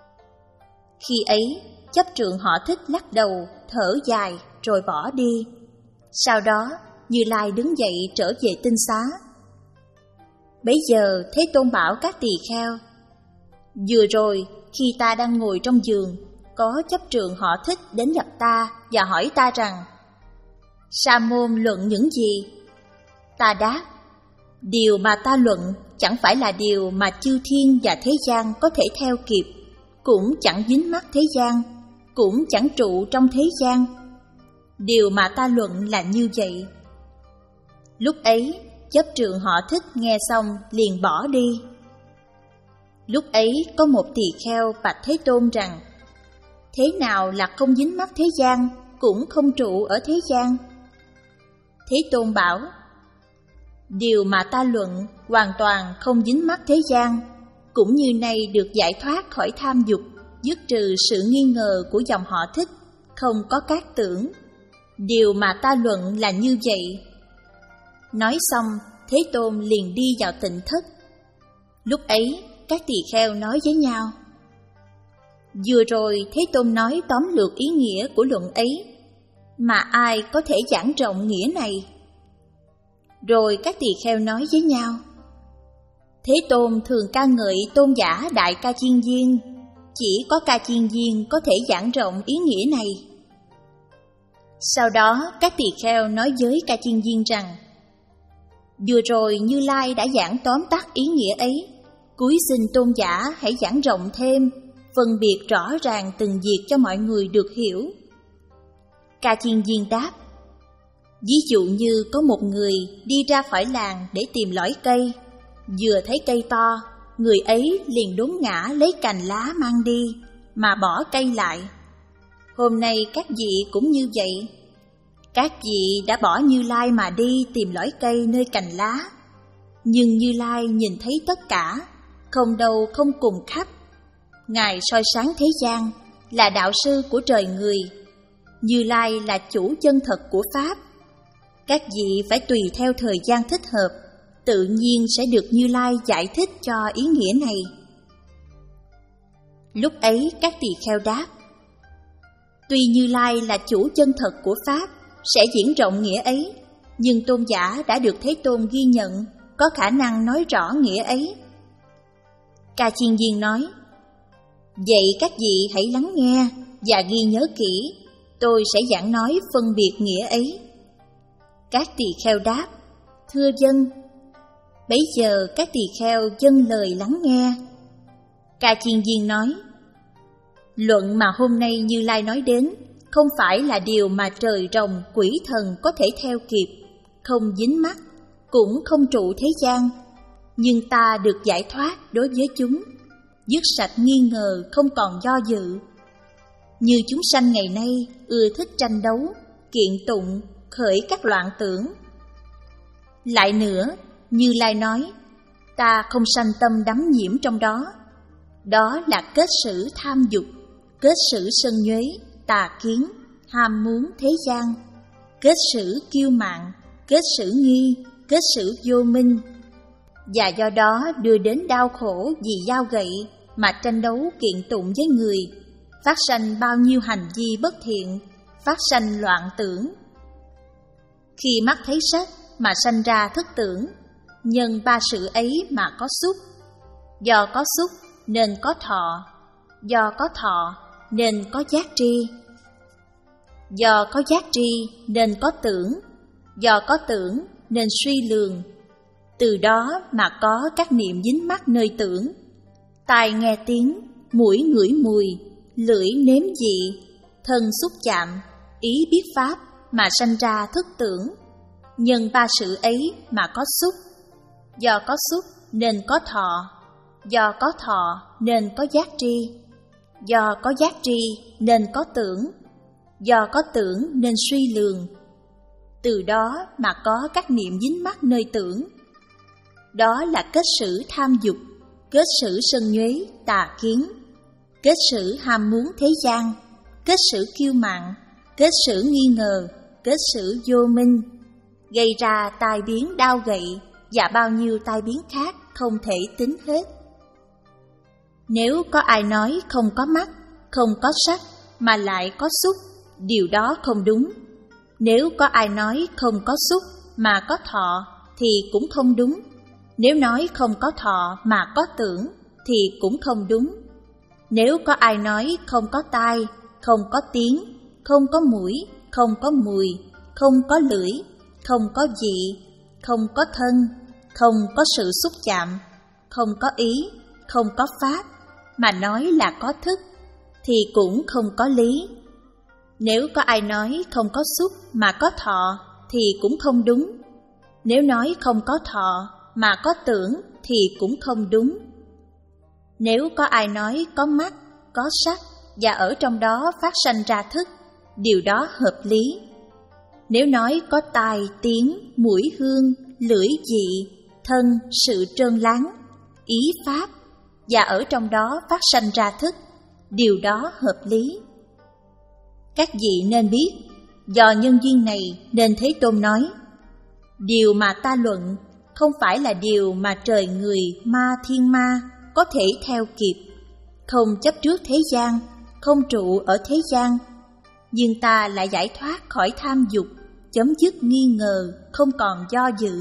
Khi ấy, chấp trượng họ Thích lắc đầu, thở dài rồi bỏ đi. Sau đó, Như Lai đứng dậy trở về tinh xá. Bấy giờ Thế Tôn bảo các tỳ kheo: vừa rồi khi ta đang ngồi trong giường, có chấp trượng họ Thích đến gặp ta và hỏi ta rằng: Sa môn luận những gì? Ta đáp: điều mà ta luận chẳng phải là điều mà chư thiên và thế gian có thể theo kịp, cũng chẳng dính mắc thế gian, cũng chẳng trụ trong thế gian. Điều mà ta luận là như vậy. Lúc ấy, chấp trượng họ Thích nghe xong liền bỏ đi. Lúc ấy có một tỳ kheo bạch Thế Tôn rằng: thế nào là không dính mắc thế gian, cũng không trụ ở thế gian? Thế Tôn bảo: điều mà ta luận hoàn toàn không dính mắc thế gian, cũng như nay được giải thoát khỏi tham dục, dứt trừ sự nghi ngờ của dòng họ Thích, không có các tưởng. Điều mà ta luận là như vậy. Nói xong, Thế Tôn liền đi vào tịnh thất. Lúc ấy, các tỳ kheo nói với nhau: vừa rồi Thế Tôn nói tóm lược ý nghĩa của luận ấy, mà ai có thể giảng rộng nghĩa này? Rồi các tỳ kheo nói với nhau: Thế Tôn thường ca ngợi tôn giả Đại Ca Chiên Viên, chỉ có Ca Chiên Viên có thể giảng rộng ý nghĩa này. Sau đó các tỳ kheo nói với Ca Chiên Viên rằng: vừa rồi Như Lai đã giảng tóm tắt ý nghĩa ấy, Cúi xin tôn giả hãy giảng rộng thêm, phân biệt rõ ràng từng việc cho mọi người được hiểu. Ca Chiên Viên đáp: Ví dụ như có một người đi ra khỏi làng để tìm lõi cây, vừa thấy cây to, người ấy liền đốn ngã lấy cành lá mang đi, mà bỏ cây lại. Hôm nay các vị cũng như vậy. Các vị đã bỏ Như Lai mà đi tìm lõi cây nơi cành lá, nhưng Như Lai nhìn thấy tất cả, không đâu không cùng khắp. Ngài soi sáng thế gian, là đạo sư của trời người. Như Lai là chủ chân thật của Pháp. Các vị phải tùy theo thời gian thích hợp, tự nhiên sẽ được Như Lai giải thích cho ý nghĩa này. Lúc ấy các tỳ kheo đáp: Tuy Như Lai là chủ chân thật của Pháp, sẽ diễn rộng nghĩa ấy, nhưng tôn giả đã được Thế Tôn ghi nhận, có khả năng nói rõ nghĩa ấy. Ca Chiên Viên nói: Vậy các vị hãy lắng nghe và ghi nhớ kỹ, tôi sẽ giảng nói phân biệt nghĩa ấy. Các tỳ kheo đáp: Thưa dân. Bấy giờ các tỳ kheo dâng lời lắng nghe. Ca Chiên Viên nói: Luận mà hôm nay Như Lai nói đến không phải là điều mà trời rồng, quỷ thần có thể theo kịp, không dính mắc, cũng không trụ thế gian. Nhưng ta được giải thoát đối với chúng, dứt sạch nghi ngờ, không còn do dự. Như chúng sanh ngày nay ưa thích tranh đấu, kiện tụng, khởi các loạn tưởng. Lại nữa, Như Lai nói, ta không sanh tâm đắm nhiễm trong đó. Đó là kết sử tham dục, kết sử sân nhuế, tà kiến, ham muốn thế gian, kết sử kiêu mạn, kết sử nghi, kết sử vô minh. Và do đó đưa đến đau khổ vì dao gậy mà tranh đấu kiện tụng với người, phát sanh bao nhiêu hành vi bất thiện, phát sanh loạn tưởng. Khi mắt thấy sắc mà sanh ra thức tưởng, nhân ba sự ấy mà có xúc. Do có xúc nên có thọ, do có thọ nên có giác tri, do có giác tri nên có tưởng, do có tưởng nên suy lường. Từ đó mà có các niệm dính mắc nơi tưởng, tai nghe tiếng, mũi ngửi mùi, lưỡi nếm vị, thân xúc chạm, ý biết pháp mà sanh ra thức tưởng. Nhân ba sự ấy mà có xúc. Do có xúc nên có thọ, do có thọ nên có giác tri, do có giác tri nên có tưởng, do có tưởng nên suy lường. Từ đó mà có các niệm dính mắc nơi tưởng. Đó là kết sử tham dục, kết sử sân nhuế, tà kiến, kết sử ham muốn thế gian, kết sử kiêu mạn, kết sử nghi ngờ, kết sử vô minh, gây ra tai biến đau gậy và bao nhiêu tai biến khác không thể tính hết. Nếu có ai nói không có mắt, không có sắc mà lại có xúc, điều đó không đúng. Nếu có ai nói không có xúc mà có thọ thì cũng không đúng. Nếu nói không có thọ mà có tưởng thì cũng không đúng. Nếu có ai nói không có tai, không có tiếng, không có mũi, không có mùi, không có lưỡi, không có vị, không có thân, không có sự xúc chạm, không có ý, không có pháp, mà nói là có thức, thì cũng không có lý. Nếu có ai nói không có xúc mà có thọ thì cũng không đúng. Nếu nói không có thọ mà có tưởng thì cũng không đúng. Nếu có ai nói có mắt, có sắc và ở trong đó phát sanh ra thức, điều đó hợp lý. Nếu nói có tai, tiếng, mũi hương, lưỡi vị, thân, sự trơn láng, ý pháp và ở trong đó phát sanh ra thức, điều đó hợp lý. Các vị nên biết, do nhân duyên này nên Thế Tôn nói, điều mà ta luận không phải là điều mà trời người, ma, thiên ma có thể theo kịp, không chấp trước thế gian, không trụ ở thế gian. Nhưng ta lại giải thoát khỏi tham dục, chấm dứt nghi ngờ, không còn do dự.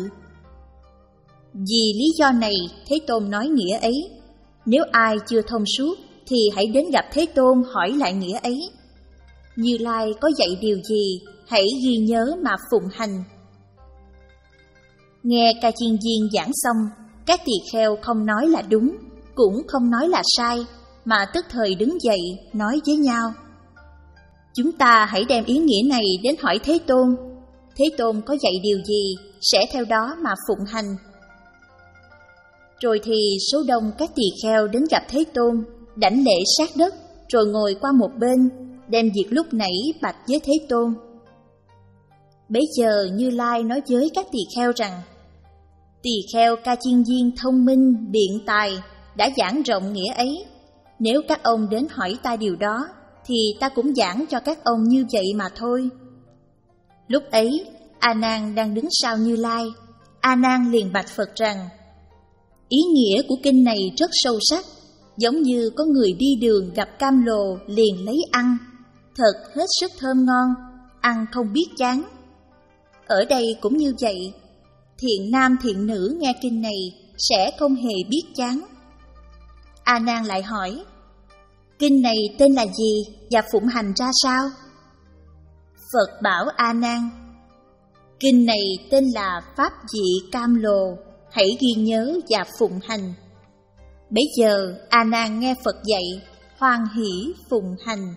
Vì lý do này Thế Tôn nói nghĩa ấy. Nếu ai chưa thông suốt thì hãy đến gặp Thế Tôn hỏi lại nghĩa ấy. Như Lai có dạy điều gì, hãy ghi nhớ mà phụng hành. Nghe Ca Chiên Viên giảng xong, các tỳ kheo không nói là đúng, cũng không nói là sai, mà tức thời đứng dậy nói với nhau: chúng ta hãy đem ý nghĩa này đến hỏi Thế Tôn. Thế Tôn có dạy điều gì, sẽ theo đó mà phụng hành. Rồi thì số đông các tỳ kheo đến gặp Thế Tôn, đảnh lễ sát đất, rồi ngồi qua một bên, đem việc lúc nãy bạch với Thế Tôn. Bấy giờ Như Lai nói với các tỳ kheo rằng: tỳ kheo Ca Chiên Viên thông minh, biện tài, đã giảng rộng nghĩa ấy. Nếu các ông đến hỏi ta điều đó, thì ta cũng giảng cho các ông như vậy mà thôi. Lúc ấy, A Nan đang đứng sau Như Lai. A Nan liền bạch Phật rằng: ý nghĩa của kinh này rất sâu sắc, giống như có người đi đường gặp cam lồ liền lấy ăn, thật hết sức thơm ngon, ăn không biết chán. Ở đây cũng như vậy, thiện nam thiện nữ nghe kinh này sẽ không hề biết chán. A Nan lại hỏi: kinh này tên là gì và phụng hành ra sao? Phật bảo A Nan: kinh này tên là Pháp Vị Cam Lồ, hãy ghi nhớ và phụng hành. Bấy giờ A Nan nghe Phật dạy, hoan hỷ phụng hành.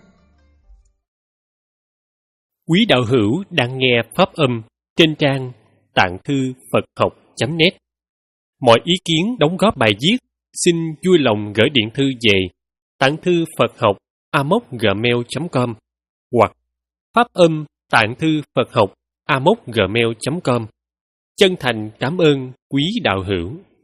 Quý đạo hữu đang nghe pháp âm trên trang tạng thư Phật học chấm net. Mọi ý kiến đóng góp bài viết xin vui lòng gửi điện thư về tạng thư Phật học a m o gmail chấm com hoặc pháp âm tạng thư Phật học a m o gmail chấm com. Chân thành cảm ơn quý đạo hữu.